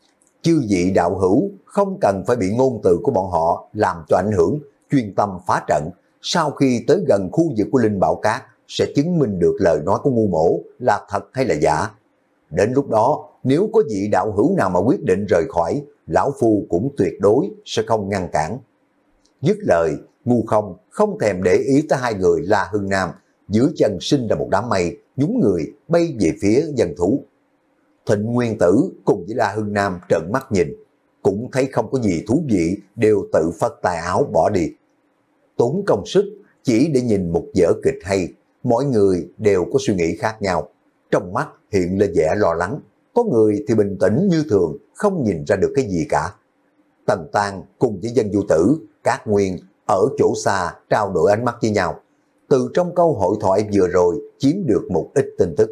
Chư vị đạo hữu không cần phải bị ngôn từ của bọn họ làm cho ảnh hưởng, chuyên tâm phá trận. Sau khi tới gần khu vực của linh bảo cát sẽ chứng minh được lời nói của Ngu mỗ là thật hay là giả. Đến lúc đó, nếu có vị đạo hữu nào mà quyết định rời khỏi, lão phu cũng tuyệt đối sẽ không ngăn cản. Dứt lời, Ngu Không không thèm để ý tới hai người La Hưng Nam, dưới chân sinh ra một đám mây, nhúng người bay về phía dân thú. Thịnh Nguyên Tử cùng với La Hưng Nam trợn mắt nhìn, cũng thấy không có gì thú vị, đều tự phất tay áo bỏ đi. Tốn công sức chỉ để nhìn một vở kịch hay, mỗi người đều có suy nghĩ khác nhau. Trong mắt hiện lên vẻ lo lắng, có người thì bình tĩnh như thường, không nhìn ra được cái gì cả. Tần Tang cùng với Dân Du Tử, Cát Nguyên ở chỗ xa trao đổi ánh mắt với nhau. Từ trong câu hội thoại vừa rồi chiếm được một ít tin tức.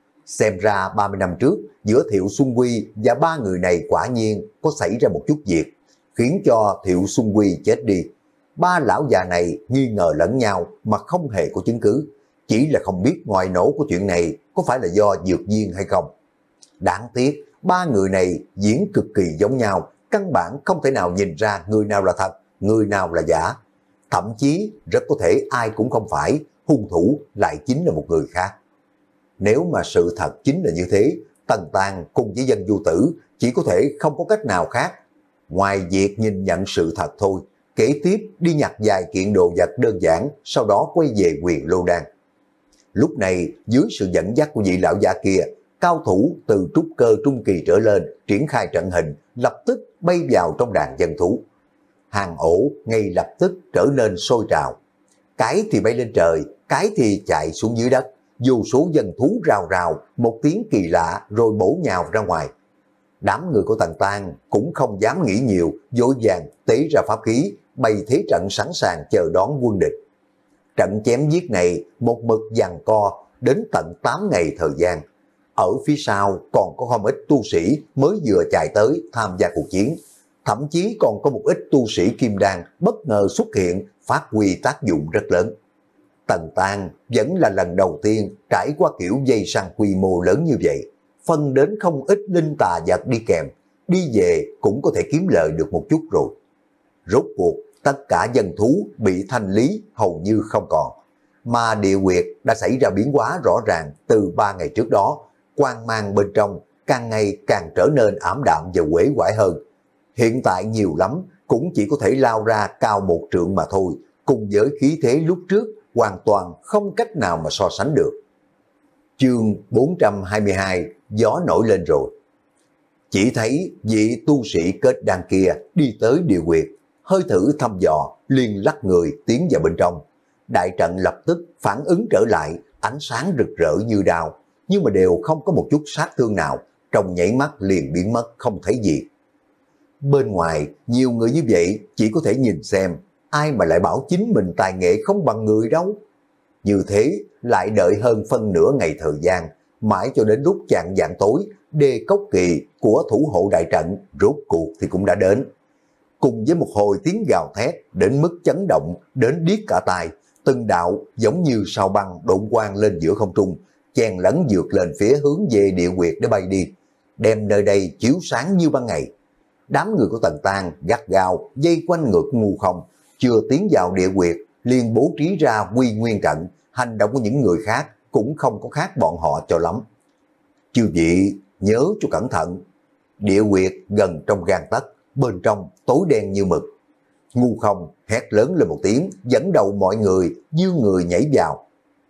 Xem ra ba mươi năm trước, giữa Thiệu Xuân Quy và ba người này quả nhiên có xảy ra một chút việc, khiến cho Thiệu Xuân Quy chết đi. Ba lão già này nghi ngờ lẫn nhau mà không hề có chứng cứ, chỉ là không biết ngoài nổ của chuyện này có phải là do dược viên hay không. Đáng tiếc, ba người này diễn cực kỳ giống nhau, căn bản không thể nào nhìn ra người nào là thật, người nào là giả. Thậm chí rất có thể ai cũng không phải, hung thủ lại chính là một người khác. Nếu mà sự thật chính là như thế, Tần Tang cùng với Dân Du Tử chỉ có thể không có cách nào khác ngoài việc nhìn nhận sự thật thôi, kế tiếp đi nhặt vài kiện đồ vật đơn giản, sau đó quay về Quyền Lô Đan. Lúc này, dưới sự dẫn dắt của vị lão giả kia, cao thủ từ trúc cơ trung kỳ trở lên triển khai trận hình, lập tức bay vào trong đàn dân thú. Hàng ổ ngay lập tức trở nên sôi trào. cái thì bay lên trời, cái thì chạy xuống dưới đất. Vô số dân thú rào rào, một tiếng kỳ lạ rồi bổ nhào ra ngoài. Đám người của Tần Tang cũng không dám nghĩ nhiều, vội vàng tế ra pháp khí, bày thế trận sẵn sàng chờ đón quân địch. Trận chém giết này một mực giằng co đến tận tám ngày thời gian. Ở phía sau còn có không ít tu sĩ mới vừa chạy tới tham gia cuộc chiến. Thậm chí còn có một ít tu sĩ kim đan bất ngờ xuất hiện, phát huy tác dụng rất lớn. Tần Tang vẫn là lần đầu tiên trải qua kiểu dây săn quy mô lớn như vậy, phân đến không ít linh tà vật đi kèm, đi về cũng có thể kiếm lợi được một chút rồi. Rốt cuộc tất cả dân thú bị thanh lý hầu như không còn, mà địa quyệt đã xảy ra biến hóa rõ ràng từ ba ngày trước đó, quang mang bên trong càng ngày càng trở nên ảm đạm và uể oải hơn. Hiện tại nhiều lắm cũng chỉ có thể lao ra cao một trượng mà thôi, cùng với khí thế lúc trước hoàn toàn không cách nào mà so sánh được. Chương bốn trăm hai mươi hai, gió nổi lên rồi. Chỉ thấy vị tu sĩ kết đan kia đi tới địa quyệt, hơi thử thăm dò, liền lắc người tiến vào bên trong. Đại trận lập tức phản ứng trở lại, ánh sáng rực rỡ như đao, nhưng mà đều không có một chút sát thương nào, trong nhảy mắt liền biến mất không thấy gì. Bên ngoài, nhiều người như vậy chỉ có thể nhìn xem, ai mà lại bảo chính mình tài nghệ không bằng người đâu. Như thế, lại đợi hơn phân nửa ngày thời gian, mãi cho đến lúc chạng vạng tối, đê cốc kỳ của thủ hộ đại trận rốt cuộc thì cũng đã đến. Cùng với một hồi tiếng gào thét đến mức chấn động đến điếc cả tai, từng đạo giống như sao băng độn quang lên giữa không trung, chen lấn vượt lên phía hướng về địa quyệt để bay đi, đem nơi đây chiếu sáng như ban ngày. Đám người của Tần Tang gắt gao dây quanh ngược Ngu Không, chưa tiến vào địa quyệt liền bố trí ra quy nguyên trận. Hành động của những người khác cũng không có khác bọn họ cho lắm. Chư vị nhớ cho cẩn thận, địa quyệt gần trong gang tấc, bên trong tối đen như mực. Ngu Không hét lớn lên một tiếng, dẫn đầu mọi người như người nhảy vào.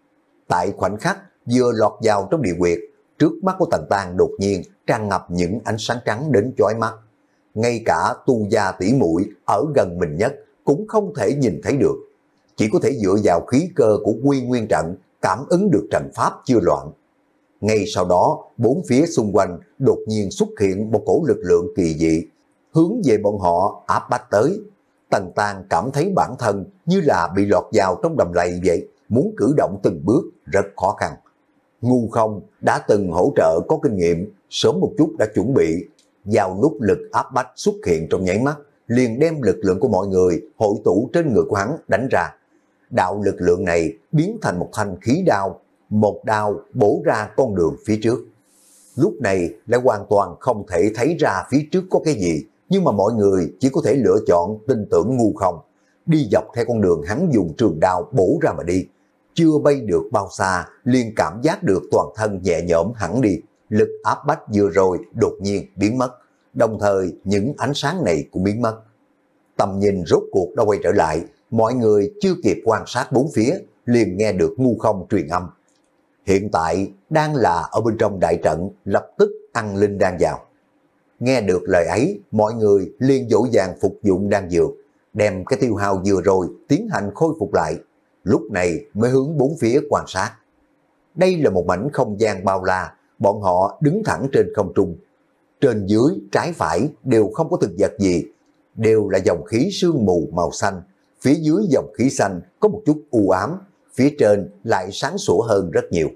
Tại khoảnh khắc vừa lọt vào trong địa quyệt, trước mắt của Tần Tang đột nhiên tràn ngập những ánh sáng trắng đến chói mắt. Ngay cả tu gia tỷ muội ở gần mình nhất cũng không thể nhìn thấy được, chỉ có thể dựa vào khí cơ của quy nguyên trận cảm ứng được trận pháp chưa loạn. Ngay sau đó, bốn phía xung quanh đột nhiên xuất hiện một cổ lực lượng kỳ dị, hướng về bọn họ áp bách tới. Tần Tang cảm thấy bản thân như là bị lọt vào trong đầm lầy vậy, muốn cử động từng bước rất khó khăn. Ngu Không đã từng hỗ trợ có kinh nghiệm, sớm một chút đã chuẩn bị, vào lúc lực áp bách xuất hiện trong nháy mắt, liền đem lực lượng của mọi người hội tụ trên người của hắn đánh ra. Đạo lực lượng này biến thành một thanh khí đao, một đao bổ ra con đường phía trước. Lúc này lại hoàn toàn không thể thấy ra phía trước có cái gì, nhưng mà mọi người chỉ có thể lựa chọn tin tưởng Ngu Không, đi dọc theo con đường hắn dùng trường đao bổ ra mà đi. Chưa bay được bao xa, liền cảm giác được toàn thân nhẹ nhõm hẳn đi, lực áp bách vừa rồi đột nhiên biến mất, đồng thời những ánh sáng này cũng biến mất. Tầm nhìn rốt cuộc đã quay trở lại, mọi người chưa kịp quan sát bốn phía, liền nghe được Ngu Không truyền âm. Hiện tại đang là ở bên trong đại trận, lập tức ăn linh đan vào. Nghe được lời ấy, mọi người liền dỗ dàng phục dụng đan dược, đem cái tiêu hao vừa rồi tiến hành khôi phục lại, lúc này mới hướng bốn phía quan sát. Đây là một mảnh không gian bao la, bọn họ đứng thẳng trên không trung. Trên dưới, trái phải đều không có thực vật gì, đều là dòng khí sương mù màu xanh. Phía dưới dòng khí xanh có một chút u ám, phía trên lại sáng sủa hơn rất nhiều.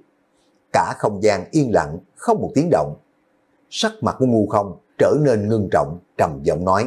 Cả không gian yên lặng, không một tiếng động. Sắc mặt của Ngu Không trở nên ngưng trọng, trầm giọng nói: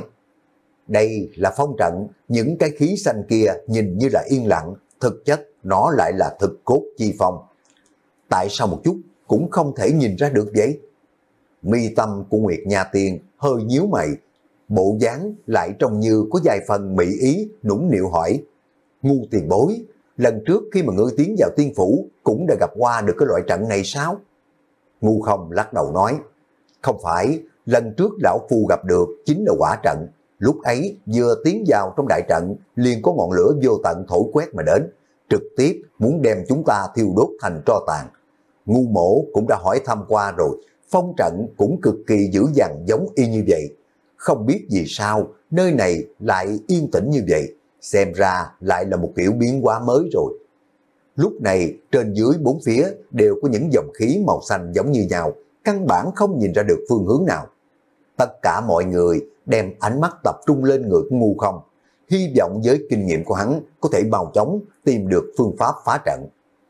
đây là phong trận, những cái khí xanh kia nhìn như là yên lặng, thực chất nó lại là thực cốt chi phong. Tại sao một chút cũng không thể nhìn ra được vậy? Mi tâm của Nguyệt Nha Tiên hơi nhíu mày, bộ dáng lại trông như có vài phần mỹ ý, nũng nịu hỏi: Ngu tiền bối, lần trước khi mà ngươi tiến vào tiên phủ cũng đã gặp qua được cái loại trận này sao? Ngu Không lắc đầu nói: không phải, lần trước lão phu gặp được chính là quả trận. Lúc ấy vừa tiến vào trong đại trận liền có ngọn lửa vô tận thổi quét mà đến, trực tiếp muốn đem chúng ta thiêu đốt thành tro tàn. Ngu mổ cũng đã hỏi thăm qua rồi, phong trận cũng cực kỳ dữ dằn giống y như vậy. Không biết vì sao nơi này lại yên tĩnh như vậy, xem ra lại là một kiểu biến hóa mới rồi. Lúc này trên dưới bốn phía đều có những dòng khí màu xanh giống như nhau, căn bản không nhìn ra được phương hướng nào. Tất cả mọi người đem ánh mắt tập trung lên người của Ngưu Không, hy vọng với kinh nghiệm của hắn có thể mau chóng tìm được phương pháp phá trận.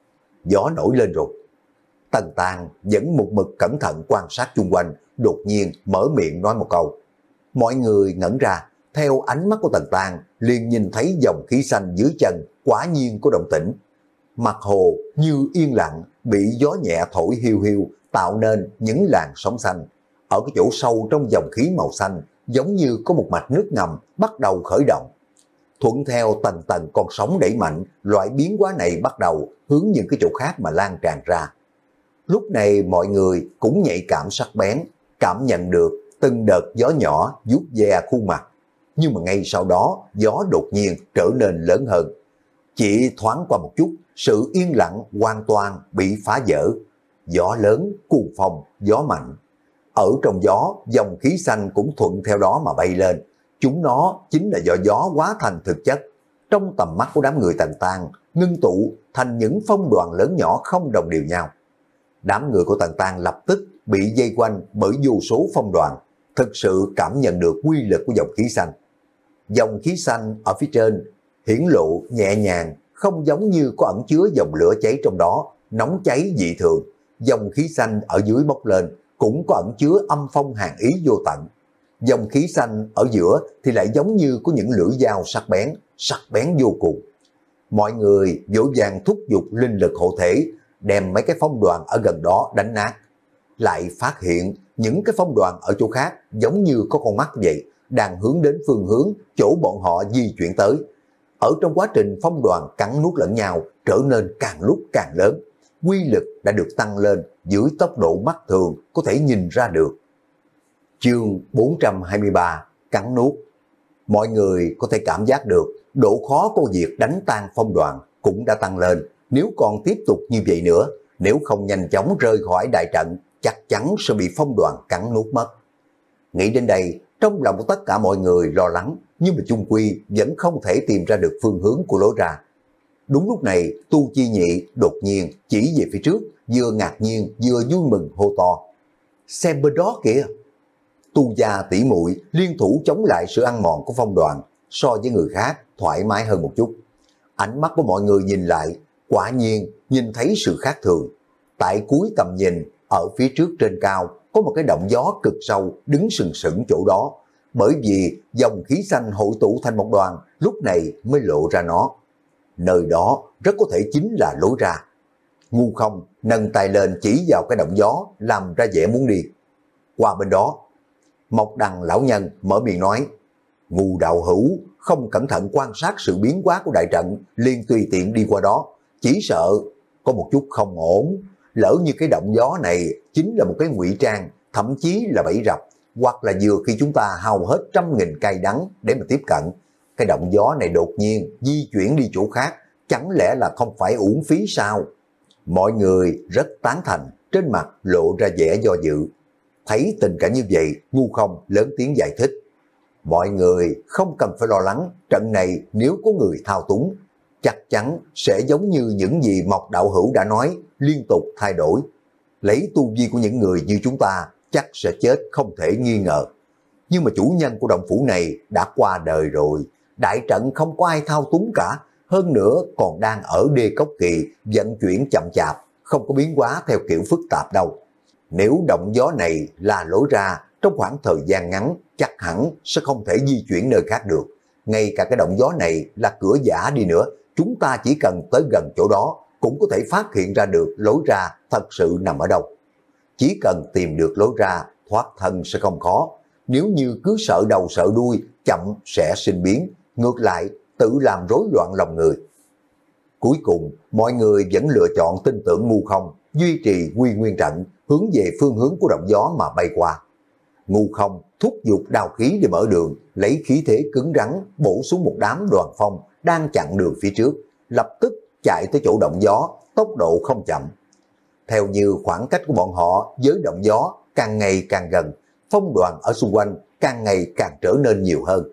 Gió nổi lên rồi. Tần Tàng vẫn một mực cẩn thận quan sát chung quanh, đột nhiên mở miệng nói một câu. Mọi người ngẩn ra, theo ánh mắt của Tần Tàng liền nhìn thấy dòng khí xanh dưới chân quả nhiên có động tĩnh. Mặt hồ như yên lặng, bị gió nhẹ thổi hiu hiu, tạo nên những làn sóng xanh. Ở cái chỗ sâu trong dòng khí màu xanh, giống như có một mạch nước ngầm bắt đầu khởi động. Thuận theo tầng tầng con sóng đẩy mạnh, loại biến hóa này bắt đầu hướng những cái chỗ khác mà lan tràn ra. Lúc này mọi người cũng nhạy cảm sắc bén, cảm nhận được từng đợt gió nhỏ vuốt ve khuôn mặt. Nhưng mà ngay sau đó, gió đột nhiên trở nên lớn hơn. Chỉ thoáng qua một chút, sự yên lặng hoàn toàn bị phá vỡ. Gió lớn, cuồng phong, gió mạnh. Ở trong gió, dòng khí xanh cũng thuận theo đó mà bay lên. Chúng nó chính là do gió hóa thành thực chất. Trong tầm mắt của đám người Tần Tàng, ngưng tụ thành những phong đoàn lớn nhỏ không đồng đều nhau. Đám người của Tần Tàng lập tức bị dây quanh bởi vô số phong đoàn, thực sự cảm nhận được quy lực của dòng khí xanh. Dòng khí xanh ở phía trên hiển lộ nhẹ nhàng, không giống như có ẩn chứa dòng lửa cháy trong đó, nóng cháy dị thường. Dòng khí xanh ở dưới bốc lên cũng có ẩn chứa âm phong hàn ý vô tận. Dòng khí xanh ở giữa thì lại giống như có những lưỡi dao sắc bén, sắc bén vô cùng. Mọi người vội vàng thúc giục linh lực hộ thể, đem mấy cái phong đoàn ở gần đó đánh nát. Lại phát hiện những cái phong đoàn ở chỗ khác giống như có con mắt vậy, đang hướng đến phương hướng chỗ bọn họ di chuyển tới. Ở trong quá trình phong đoàn cắn nuốt lẫn nhau trở nên càng lúc càng lớn, quy lực đã được tăng lên dưới tốc độ mắt thường có thể nhìn ra được. Chương bốn trăm hai mươi ba, cắn nuốt. Mọi người có thể cảm giác được độ khó của việc đánh tan phong đoàn cũng đã tăng lên. Nếu còn tiếp tục như vậy nữa, nếu không nhanh chóng rời khỏi đại trận, chắc chắn sẽ bị phong đoàn cắn nuốt mất. Nghĩ đến đây, trong lòng của tất cả mọi người lo lắng, nhưng mà chung quy vẫn không thể tìm ra được phương hướng của lối ra. Đúng lúc này, Tu Chi Nhị đột nhiên chỉ về phía trước, vừa ngạc nhiên vừa vui mừng hô to. Xem bên đó kìa! Tu gia tỷ muội liên thủ chống lại sự ăn mòn của phong đoàn, so với người khác thoải mái hơn một chút. Ánh mắt của mọi người nhìn lại, quả nhiên nhìn thấy sự khác thường. Tại cuối tầm nhìn, ở phía trước trên cao, có một cái động gió cực sâu đứng sừng sững chỗ đó. Bởi vì dòng khí xanh hội tụ thành một đoàn, lúc này mới lộ ra nó. Nơi đó rất có thể chính là lối ra. Ngu Không nâng tay lên chỉ vào cái động gió, làm ra vẻ muốn đi. Qua bên đó, Mộc Đằng lão nhân mở miệng nói, Ngu đạo hữu không cẩn thận quan sát sự biến hóa của đại trận, liền tùy tiện đi qua đó, chỉ sợ có một chút không ổn. Lỡ như cái động gió này chính là một cái ngụy trang, thậm chí là bẫy rập, hoặc là vừa khi chúng ta hao hết trăm nghìn cây đắng để mà tiếp cận, cái động gió này đột nhiên di chuyển đi chỗ khác, chẳng lẽ là không phải uổng phí sao? Mọi người rất tán thành, trên mặt lộ ra vẻ do dự. Thấy tình cảnh như vậy, Ngu Không lớn tiếng giải thích. Mọi người không cần phải lo lắng, trận này nếu có người thao túng, chắc chắn sẽ giống như những gì Mộc đạo hữu đã nói, liên tục thay đổi. Lấy tu vi của những người như chúng ta, chắc sẽ chết không thể nghi ngờ. Nhưng mà chủ nhân của động phủ này đã qua đời rồi, đại trận không có ai thao túng cả, hơn nữa còn đang ở đê cốc kỳ, vận chuyển chậm chạp, không có biến hóa theo kiểu phức tạp đâu. Nếu động gió này là lối ra, trong khoảng thời gian ngắn, chắc hẳn sẽ không thể di chuyển nơi khác được. Ngay cả cái động gió này là cửa giả đi nữa, chúng ta chỉ cần tới gần chỗ đó, cũng có thể phát hiện ra được lối ra thật sự nằm ở đâu. Chỉ cần tìm được lối ra, thoát thân sẽ không khó. Nếu như cứ sợ đầu sợ đuôi, chậm sẽ sinh biến, ngược lại tự làm rối loạn lòng người. Cuối cùng, mọi người vẫn lựa chọn tin tưởng Ngu Không, duy trì quy nguyên trận, hướng về phương hướng của động gió mà bay qua. Ngu Không thúc giục đao khí để mở đường, lấy khí thế cứng rắn bổ xuống một đám đoàn phong đang chặn đường phía trước, lập tức chạy tới chỗ động gió, tốc độ không chậm. Theo như khoảng cách của bọn họ với động gió càng ngày càng gần, phong đoàn ở xung quanh càng ngày càng trở nên nhiều hơn.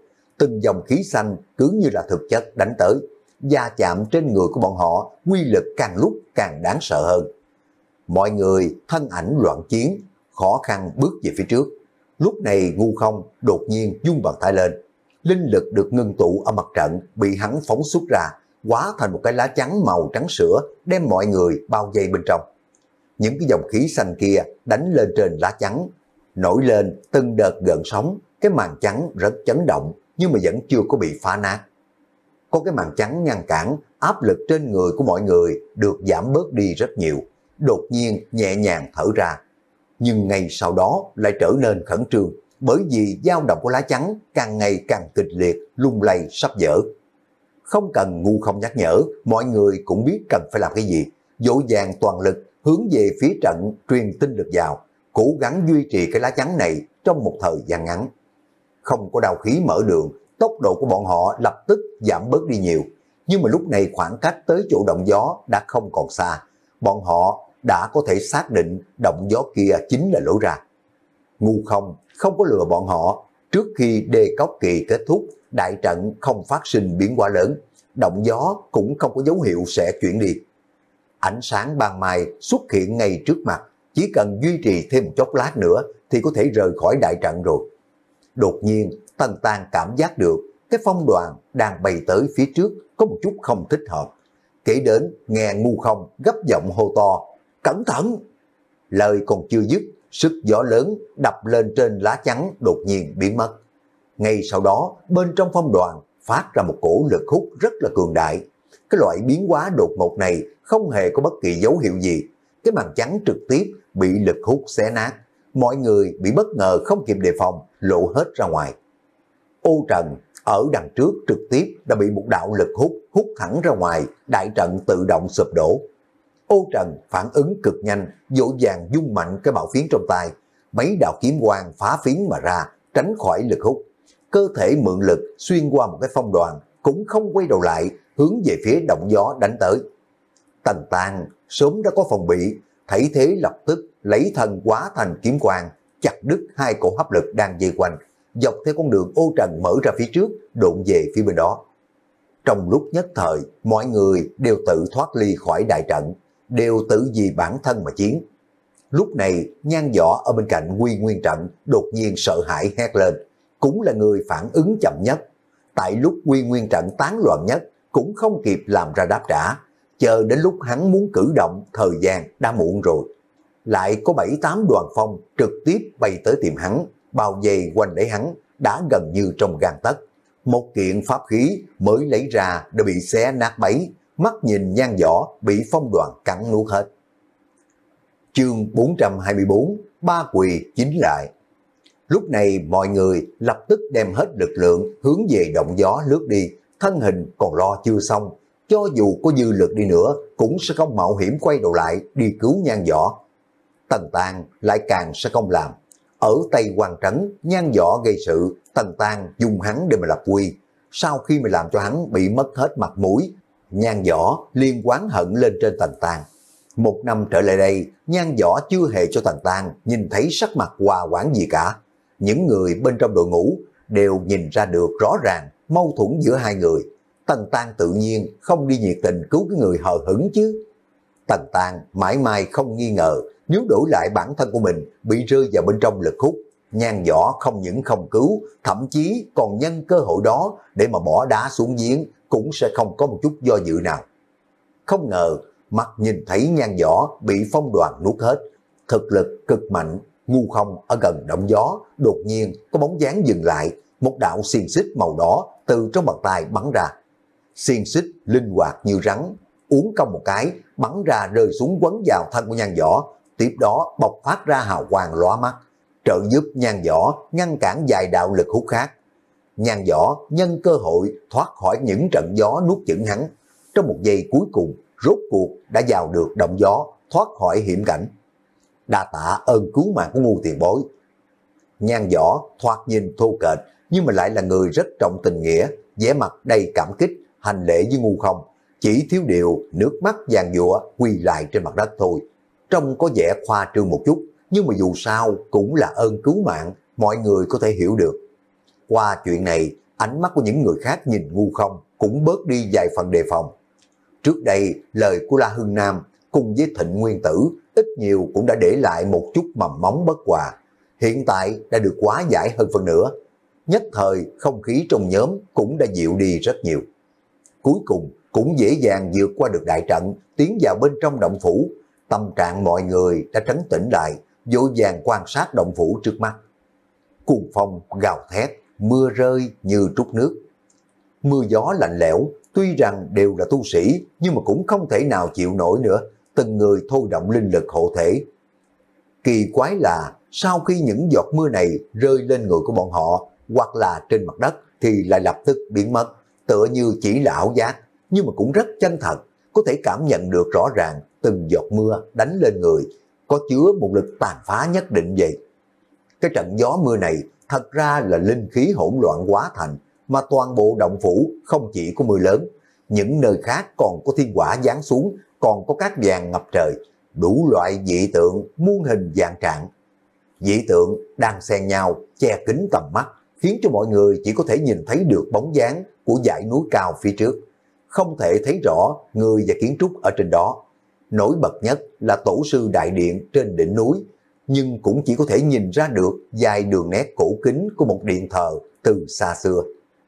từng dòng khí xanh cứ như là thực chất đánh tới, va chạm trên người của bọn họ, quy lực càng lúc càng đáng sợ hơn. Mọi người thân ảnh loạn chiến, khó khăn bước về phía trước. Lúc này Ngu Không đột nhiên vung bàn tay lên, linh lực được ngưng tụ ở mặt trận bị hắn phóng xuất ra, hóa thành một cái lá chắn màu trắng sữa, đem mọi người bao vây bên trong. Những cái dòng khí xanh kia đánh lên trên lá chắn, nổi lên từng đợt gợn sóng, cái màn chắn rất chấn động nhưng mà vẫn chưa có bị phá nát. Có cái màn chắn ngăn cản, áp lực trên người của mọi người được giảm bớt đi rất nhiều, đột nhiên nhẹ nhàng thở ra. Nhưng ngay sau đó lại trở nên khẩn trương, bởi vì dao động của lá chắn càng ngày càng kịch liệt, lung lay sắp vỡ. Không cần Ngu Không nhắc nhở, mọi người cũng biết cần phải làm cái gì, dỗ dàng toàn lực hướng về phía trận truyền tinh lực vào, cố gắng duy trì cái lá chắn này trong một thời gian ngắn. Không có đao khí mở đường, tốc độ của bọn họ lập tức giảm bớt đi nhiều, nhưng mà lúc này khoảng cách tới chỗ động gió đã không còn xa, bọn họ đã có thể xác định động gió kia chính là lối ra. Ngu Không không có lừa bọn họ, trước khi đê cốc kỳ kết thúc, đại trận không phát sinh biến hóa lớn, động gió cũng không có dấu hiệu sẽ chuyển đi. Ánh sáng ban mai xuất hiện ngay trước mặt, chỉ cần duy trì thêm một chốc lát nữa thì có thể rời khỏi đại trận rồi. Đột nhiên Tần Tang cảm giác được cái phong đoàn đang bay tới phía trước có một chút không thích hợp. Kể đến nghe Ngu Không gấp giọng hô to, cẩn thận! Lời còn chưa dứt, sức gió lớn đập lên trên lá chắn đột nhiên biến mất. Ngay sau đó bên trong phong đoàn phát ra một cổ lực hút rất là cường đại. Cái loại biến hóa đột ngột này không hề có bất kỳ dấu hiệu gì. Cái màn chắn trực tiếp bị lực hút xé nát. Mọi người bị bất ngờ không kịp đề phòng, lộ hết ra ngoài. Ô Trần ở đằng trước trực tiếp đã bị một đạo lực hút hút thẳng ra ngoài, đại trận tự động sụp đổ. Ô Trần phản ứng cực nhanh, dỗ dàng vung mạnh cái bảo phiến trong tay, mấy đạo kiếm quang phá phiến mà ra, tránh khỏi lực hút. Cơ thể mượn lực xuyên qua một cái phong đoàn, cũng không quay đầu lại, hướng về phía động gió đánh tới. Tần Tang sớm đã có phòng bị, thấy thế lập tức lấy thân hóa thành kiếm quang, chặt đứt hai cổ hấp lực đang dây quanh, dọc theo con đường Ô Trần mở ra phía trước, độn về phía bên đó. Trong lúc nhất thời, mọi người đều tự thoát ly khỏi đại trận, đều tự vì bản thân mà chiến. Lúc này, Nhan Võ ở bên cạnh Quy Nguyên trận đột nhiên sợ hãi hét lên, cũng là người phản ứng chậm nhất. Tại lúc Quy Nguyên trận tán loạn nhất, cũng không kịp làm ra đáp trả, chờ đến lúc hắn muốn cử động, thời gian đã muộn rồi. Lại có bảy tám đoàn phong trực tiếp bay tới tìm hắn, bao vây quanh lấy hắn, đã gần như trong gang tấc. Một kiện pháp khí mới lấy ra đã bị xé nát bấy, mắt nhìn Nhan Võ bị phong đoàn cắn nuốt hết. Chương bốn trăm hai mươi tư, ba quỳ chính lại. Lúc này mọi người lập tức đem hết lực lượng hướng về động gió lướt đi, thân hình còn lo chưa xong, cho dù có dư lực đi nữa cũng sẽ không mạo hiểm quay đầu lại đi cứu Nhan Võ. Tần Tang lại càng sẽ không làm. Ở Tây Quan Trấn, Nhan Võ gây sự, Tần Tang dùng hắn để mà lập uy. Sau khi mà làm cho hắn bị mất hết mặt mũi, Nhan Võ liên oán hận lên trên Tần Tang. Một năm trở lại đây, Nhan Võ chưa hề cho Tần Tang nhìn thấy sắc mặt hòa hoãn gì cả. Những người bên trong đội ngũ đều nhìn ra được rõ ràng mâu thuẫn giữa hai người. Tần Tang tự nhiên không đi nhiệt tình cứu cái người hờ hững chứ. Tần Tang mãi mãi không nghi ngờ, nếu đổi lại bản thân của mình bị rơi vào bên trong lực hút, Nhan Võ không những không cứu, thậm chí còn nhân cơ hội đó để mà bỏ đá xuống giếng, cũng sẽ không có một chút do dự nào. Không ngờ, mắt nhìn thấy Nhan Võ bị phong đoàn nuốt hết, thực lực cực mạnh. Ngu Không ở gần động gió, đột nhiên có bóng dáng dừng lại, một đạo xiềng xích màu đỏ từ trong bàn tay bắn ra. Xiềng xích linh hoạt như rắn, uốn cong một cái, bắn ra rơi xuống quấn vào thân của Nhan Võ, tiếp đó bộc phát ra hào quang lóa mắt, trợ giúp Nhan Võ ngăn cản vài đạo lực hút khác. Nhan Võ nhân cơ hội thoát khỏi những trận gió nuốt chửng hắn, trong một giây cuối cùng rốt cuộc đã vào được động gió, thoát khỏi hiểm cảnh. Đa tạ ơn cứu mạng của Ngu tiền bối. Nhan Võ thoạt nhìn thô kệch nhưng mà lại là người rất trọng tình nghĩa, vẻ mặt đầy cảm kích, hành lễ với Ngu Không, chỉ thiếu điều nước mắt vàng dụa quỳ lại trên mặt đất thôi. Trông có vẻ khoa trương một chút, nhưng mà dù sao cũng là ơn cứu mạng, mọi người có thể hiểu được. Qua chuyện này, Ánh mắt của những người khác nhìn Ngu Không cũng bớt đi vài phần đề phòng. Trước đây, lời của La Hưng Nam cùng với Thịnh Nguyên Tử ít nhiều cũng đã để lại một chút mầm móng bất hòa. Hiện tại đã được hóa giải hơn phần nữa. Nhất thời không khí trong nhóm cũng đã dịu đi rất nhiều. Cuối cùng cũng dễ dàng vượt qua được đại trận, tiến vào bên trong động phủ. Tâm trạng mọi người đã trấn tĩnh lại, vội vàng quan sát động phủ trước mắt. Cuồng phong gào thét, mưa rơi như trút nước. Mưa gió lạnh lẽo, tuy rằng đều là tu sĩ, nhưng mà cũng không thể nào chịu nổi nữa, từng người thôi động linh lực hộ thể. Kỳ quái là, sau khi những giọt mưa này rơi lên người của bọn họ, hoặc là trên mặt đất, thì lại lập tức biến mất, tựa như chỉ là ảo giác, nhưng mà cũng rất chân thật, có thể cảm nhận được rõ ràng từng giọt mưa đánh lên người, có chứa một lực tàn phá nhất định vậy. Cái trận gió mưa này thật ra là linh khí hỗn loạn hóa thành, mà toàn bộ động phủ không chỉ có mưa lớn, những nơi khác còn có thiên hỏa giáng xuống, còn có cát vàng ngập trời, đủ loại dị tượng muôn hình vạn trạng. Dị tượng đang xen nhau che kín tầm mắt, khiến cho mọi người chỉ có thể nhìn thấy được bóng dáng của dãy núi cao phía trước, không thể thấy rõ người và kiến trúc ở trên đó. Nổi bật nhất là tổ sư đại điện trên đỉnh núi, nhưng cũng chỉ có thể nhìn ra được vài đường nét cổ kính của một điện thờ từ xa xưa.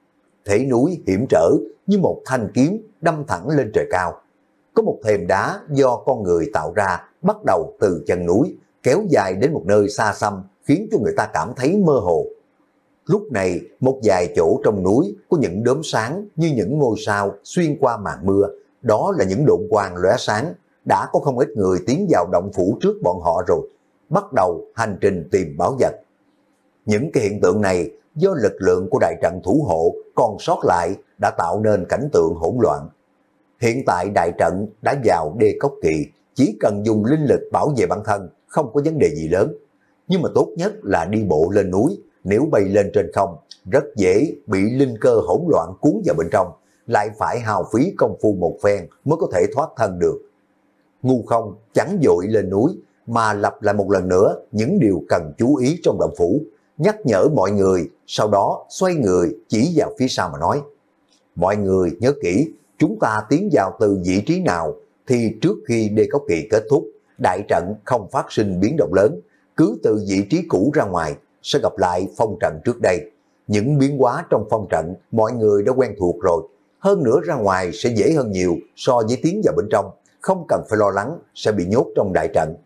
Thế núi hiểm trở như một thanh kiếm đâm thẳng lên trời cao. Có một thềm đá do con người tạo ra, bắt đầu từ chân núi, kéo dài đến một nơi xa xăm, khiến cho người ta cảm thấy mơ hồ. Lúc này, một vài chỗ trong núi có những đốm sáng như những ngôi sao xuyên qua màn mưa, đó là những độn quang lóe sáng. Đã có không ít người tiến vào động phủ trước bọn họ rồi, bắt đầu hành trình tìm bảo vật. Những cái hiện tượng này do lực lượng của đại trận thủ hộ còn sót lại đã tạo nên cảnh tượng hỗn loạn. Hiện tại đại trận đã vào đê cốc kỳ, chỉ cần dùng linh lực bảo vệ bản thân, không có vấn đề gì lớn. Nhưng mà tốt nhất là đi bộ lên núi, nếu bay lên trên không, rất dễ bị linh cơ hỗn loạn cuốn vào bên trong, lại phải hao phí công phu một phen mới có thể thoát thân được. Ngu Không chẳng vội lên núi, mà lặp lại một lần nữa những điều cần chú ý trong động phủ, nhắc nhở mọi người, sau đó xoay người chỉ vào phía sau mà nói. Mọi người nhớ kỹ, chúng ta tiến vào từ vị trí nào thì trước khi đê cốc kỳ kết thúc, đại trận không phát sinh biến động lớn, cứ từ vị trí cũ ra ngoài sẽ gặp lại phong trận trước đây. Những biến hóa trong phong trận mọi người đã quen thuộc rồi, hơn nữa ra ngoài sẽ dễ hơn nhiều so với tiến vào bên trong, không cần phải lo lắng sẽ bị nhốt trong đại trận.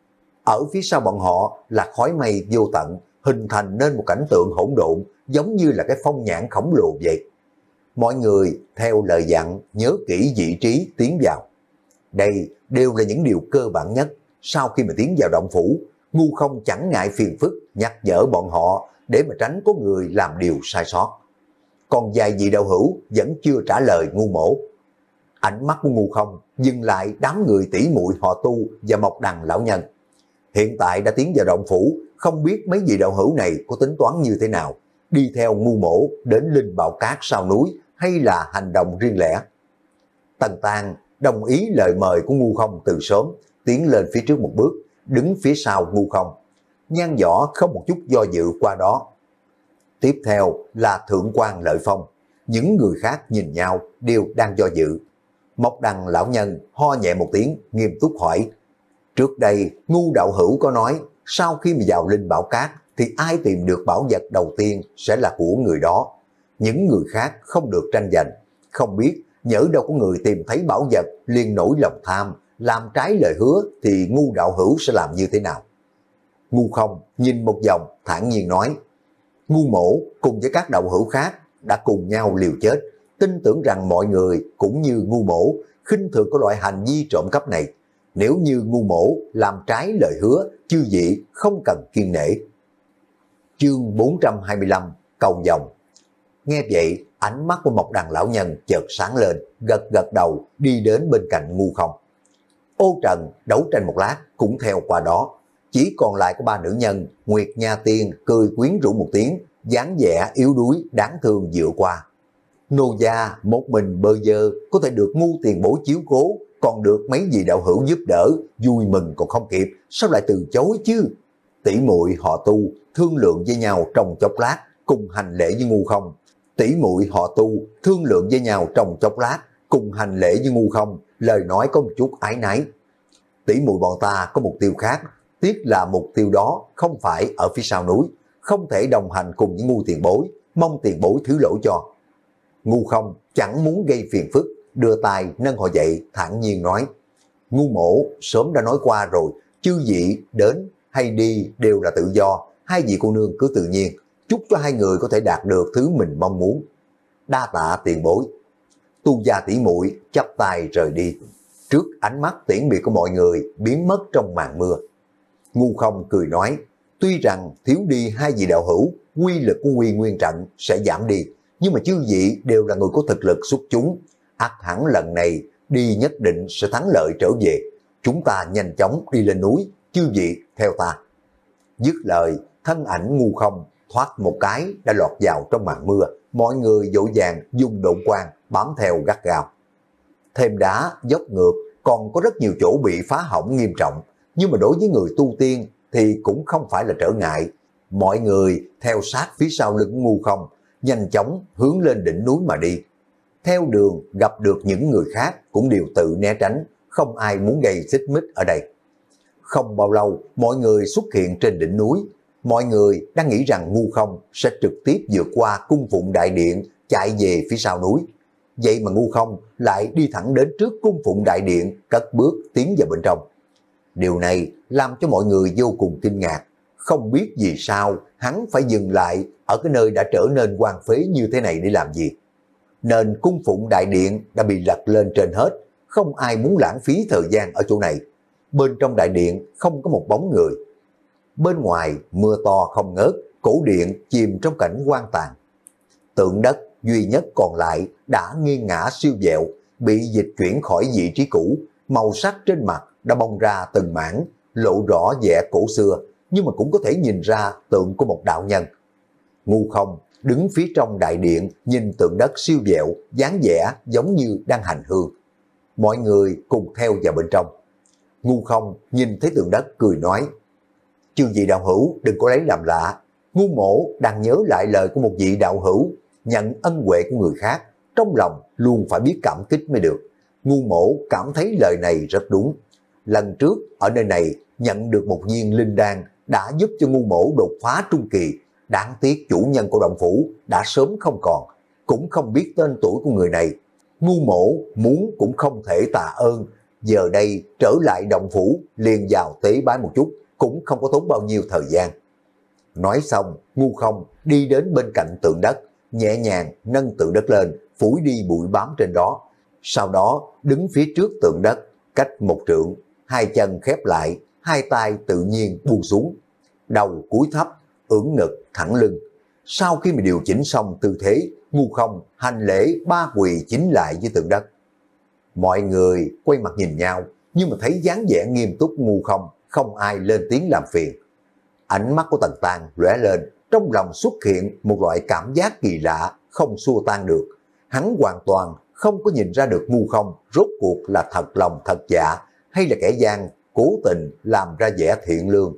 Ở phía sau bọn họ là khói mây vô tận, hình thành nên một cảnh tượng hỗn độn, giống như là cái phong nhãn khổng lồ vậy. Mọi người theo lời dặn nhớ kỹ vị trí tiến vào. Đây đều là những điều cơ bản nhất. Sau khi mà tiến vào động phủ, Ngu Không chẳng ngại phiền phức nhắc nhở bọn họ để mà tránh có người làm điều sai sót. Còn vài vị đạo hữu vẫn chưa trả lời Ngu Mỗ. Ánh mắt của Ngu Không dừng lại đám người tỷ muội họ Tu và Mộc Đằng lão nhân. Hiện tại đã tiến vào động phủ, không biết mấy vị đạo hữu này có tính toán như thế nào, đi theo Ngu Mỗ đến Linh Bảo Cát sau núi hay là hành động riêng lẻ. Tần Tang đồng ý lời mời của Ngu Không từ sớm, tiến lên phía trước một bước, đứng phía sau Ngu Không. Nhan Võ không một chút do dự qua đó. Tiếp theo là Thượng quan Lợi Phong, những người khác nhìn nhau đều đang do dự. Mộc Đằng lão nhân ho nhẹ một tiếng, nghiêm túc hỏi. Trước đây Ngu đạo hữu có nói, sau khi mà vào Linh Bảo Cát thì ai tìm được bảo vật đầu tiên sẽ là của người đó. Những người khác không được tranh giành. Không biết nhỡ đâu có người tìm thấy bảo vật liền nổi lòng tham, làm trái lời hứa thì Ngu đạo hữu sẽ làm như thế nào? Ngu Không nhìn một vòng thản nhiên nói. Ngu Mỗ cùng với các đạo hữu khác đã cùng nhau liều chết, tin tưởng rằng mọi người cũng như Ngu Mỗ khinh thường có loại hành vi trộm cắp này. Nếu như Ngu Mỗ làm trái lời hứa, chư vị không cần kiên nể. Chương bốn trăm hai mươi lăm Cầu Vồng. Nghe vậy, ánh mắt của Mộc Đằng lão nhân chợt sáng lên, gật gật đầu đi đến bên cạnh Ngu Không. Ô Trần đấu tranh một lát cũng theo qua đó. Chỉ còn lại có ba nữ nhân, Nguyệt Nha Tiên cười quyến rũ một tiếng, dáng vẻ yếu đuối đáng thương dựa qua. Nô gia một mình bơ vơ có thể được Ngu tiền bối chiếu cố, còn được mấy vị đạo hữu giúp đỡ, vui mừng còn không kịp, sao lại từ chối chứ? Tỷ muội họ Tu thương lượng với nhau trong chốc lát, cùng hành lễ với Ngu Không. Tỷ muội họ Tu thương lượng với nhau trong chốc lát, cùng hành lễ với Ngu Không, lời nói có một chút ái náy. Tỷ muội bọn ta có mục tiêu khác, tiếc là mục tiêu đó không phải ở phía sau núi, không thể đồng hành cùng với Ngu tiền bối, mong tiền bối thứ lỗi cho. Ngu Không chẳng muốn gây phiền phức, đưa tay nâng họ dậy, thản nhiên nói: Ngu mổ sớm đã nói qua rồi, chư vị đến hay đi đều là tự do, hai vị cô nương cứ tự nhiên, chúc cho hai người có thể đạt được thứ mình mong muốn. Đa tạ tiền bối. Tu gia tỷ muội chắp tay rời đi, trước ánh mắt tiễn biệt của mọi người biến mất trong màn mưa. Ngu Không cười nói: tuy rằng thiếu đi hai vị đạo hữu, quy lực của Quy Nguyên trận sẽ giảm đi, nhưng mà chư vị đều là người có thực lực xuất chúng, ắt hẳn lần này đi nhất định sẽ thắng lợi trở về. Chúng ta nhanh chóng đi lên núi, chư vị theo ta. Dứt lời, thân ảnh Ngu Không thoát một cái đã lọt vào trong màn mưa, mọi người vội vàng dùng độn quang bám theo gắt gao. Thêm đá dốc ngược, còn có rất nhiều chỗ bị phá hỏng nghiêm trọng, nhưng mà đối với người tu tiên thì cũng không phải là trở ngại. Mọi người theo sát phía sau lưng Ngu Không, nhanh chóng hướng lên đỉnh núi mà đi. Theo đường gặp được những người khác cũng đều tự né tránh, không ai muốn gây xích mích ở đây. Không bao lâu, mọi người xuất hiện trên đỉnh núi. Mọi người đang nghĩ rằng Ngu Không sẽ trực tiếp vượt qua cung phụng đại điện, chạy về phía sau núi. Vậy mà Ngu Không lại đi thẳng đến trước cung phụng đại điện, cất bước tiến vào bên trong. Điều này làm cho mọi người vô cùng kinh ngạc, không biết vì sao hắn phải dừng lại ở cái nơi đã trở nên hoang phế như thế này để làm gì. Nên cung phụng đại điện đã bị lật lên trên hết, không ai muốn lãng phí thời gian ở chỗ này. Bên trong đại điện không có một bóng người. Bên ngoài mưa to không ngớt, cổ điện chìm trong cảnh hoang tàn. Tượng đất duy nhất còn lại đã nghiêng ngã siêu vẹo, bị dịch chuyển khỏi vị trí cũ, màu sắc trên mặt đã bong ra từng mảng, lộ rõ vẻ cổ xưa, nhưng mà cũng có thể nhìn ra tượng của một đạo nhân. Ngu Không đứng phía trong đại điện, nhìn tượng đất siêu vẹo, dáng vẻ giống như đang hành hương. Mọi người cùng theo vào bên trong. Ngu Không nhìn thấy tượng đất cười nói: chư vị đạo hữu đừng có lấy làm lạ, Ngu mổ đang nhớ lại lời của một vị đạo hữu, nhận ân huệ của người khác, trong lòng luôn phải biết cảm kích mới được. Ngu mổ cảm thấy lời này rất đúng. Lần trước ở nơi này nhận được một viên linh đan đã giúp cho Ngu mổ đột phá trung kỳ, đáng tiếc chủ nhân của động phủ đã sớm không còn, cũng không biết tên tuổi của người này. Ngu mổ muốn cũng không thể tạ ơn, giờ đây trở lại động phủ liền vào tế bái một chút, cũng không có tốn bao nhiêu thời gian. Nói xong, Ngu Không đi đến bên cạnh tượng đất, nhẹ nhàng nâng tượng đất lên, phủi đi bụi bám trên đó. Sau đó đứng phía trước tượng đất, cách một trượng, hai chân khép lại, hai tay tự nhiên buông xuống, đầu cúi thấp, ưỡn ngực thẳng lưng. Sau khi mà điều chỉnh xong tư thế, Ngu Không hành lễ ba quỳ chính lại với tượng đất. Mọi người quay mặt nhìn nhau, nhưng mà thấy dáng vẻ nghiêm túc Ngu Không, không ai lên tiếng làm phiền. Ánh mắt của Tần Tang lóe lên, trong lòng xuất hiện một loại cảm giác kỳ lạ, không xua tan được. Hắn hoàn toàn không có nhìn ra được Ngu Không rốt cuộc là thật lòng thật dạ, hay là kẻ gian cố tình làm ra vẻ thiện lương.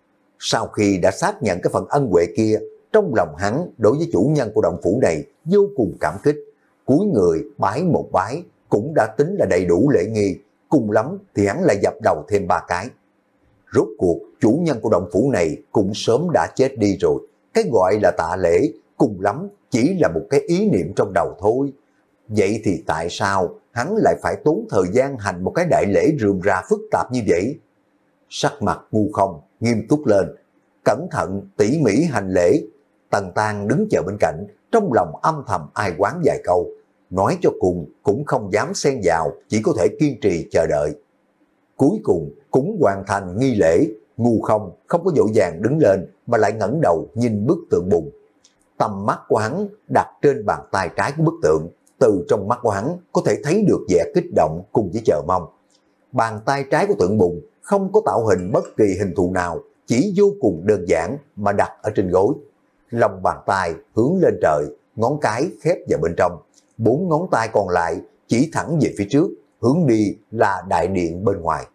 Sau khi đã xác nhận cái phần ân huệ kia, trong lòng hắn đối với chủ nhân của động phủ này vô cùng cảm kích, cúi người bái một bái cũng đã tính là đầy đủ lễ nghi, cùng lắm thì hắn lại dập đầu thêm ba cái. Rốt cuộc chủ nhân của động phủ này cũng sớm đã chết đi rồi, cái gọi là tạ lễ cùng lắm chỉ là một cái ý niệm trong đầu thôi. Vậy thì tại sao hắn lại phải tốn thời gian hành một cái đại lễ rườm rà phức tạp như vậy? Sắc mặt Ngu Không nghiêm túc lên, cẩn thận tỉ mỉ hành lễ. Tần Tang đứng chờ bên cạnh, trong lòng âm thầm ai oán vài câu, nói cho cùng cũng không dám xen vào, chỉ có thể kiên trì chờ đợi. Cuối cùng cũng hoàn thành nghi lễ, Ngu Không không có vội vàng đứng lên mà lại ngẩng đầu nhìn bức tượng bùn. Tầm mắt của hắn đặt trên bàn tay trái của bức tượng, từ trong mắt của hắn có thể thấy được vẻ kích động cùng với chờ mong. Bàn tay trái của tượng bùn không có tạo hình bất kỳ hình thù nào, chỉ vô cùng đơn giản mà đặt ở trên gối. Lòng bàn tay hướng lên trời, ngón cái khép vào bên trong, bốn ngón tay còn lại chỉ thẳng về phía trước, hướng đi là đại điện bên ngoài.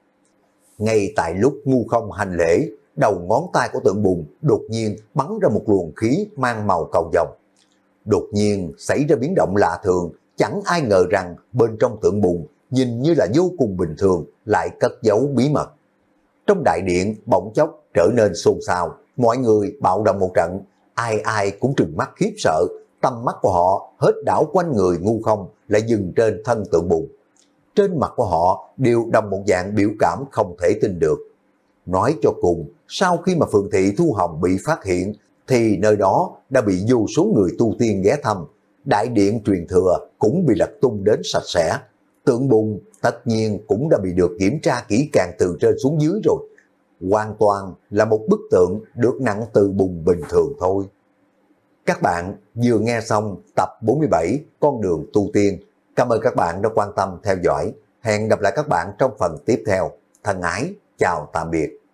Ngay tại lúc Ngu Không hành lễ, đầu ngón tay của tượng bùn đột nhiên bắn ra một luồng khí mang màu cầu vồng. Đột nhiên xảy ra biến động lạ thường, chẳng ai ngờ rằng bên trong tượng bùn nhìn như là vô cùng bình thường lại cất giấu bí mật. Trong đại điện bỗng chốc trở nên xôn xao, mọi người bạo động một trận, ai ai cũng trừng mắt khiếp sợ, tầm mắt của họ hết đảo quanh người ngu không lại dừng trên thân tượng bùn. Trên mặt của họ đều đồng một dạng biểu cảm không thể tin được. Nói cho cùng, sau khi mà Phượng Thị Thu Hồng bị phát hiện, thì nơi đó đã bị vô số người tu tiên ghé thăm, đại điện truyền thừa cũng bị lật tung đến sạch sẽ. Tượng bùn tất nhiên cũng đã bị được kiểm tra kỹ càng từ trên xuống dưới rồi. Hoàn toàn là một bức tượng được nặng từ bùn bình thường thôi. Các bạn vừa nghe xong tập bốn mươi bảy Con đường tu tiên. Cảm ơn các bạn đã quan tâm theo dõi. Hẹn gặp lại các bạn trong phần tiếp theo. Thân ái, chào tạm biệt.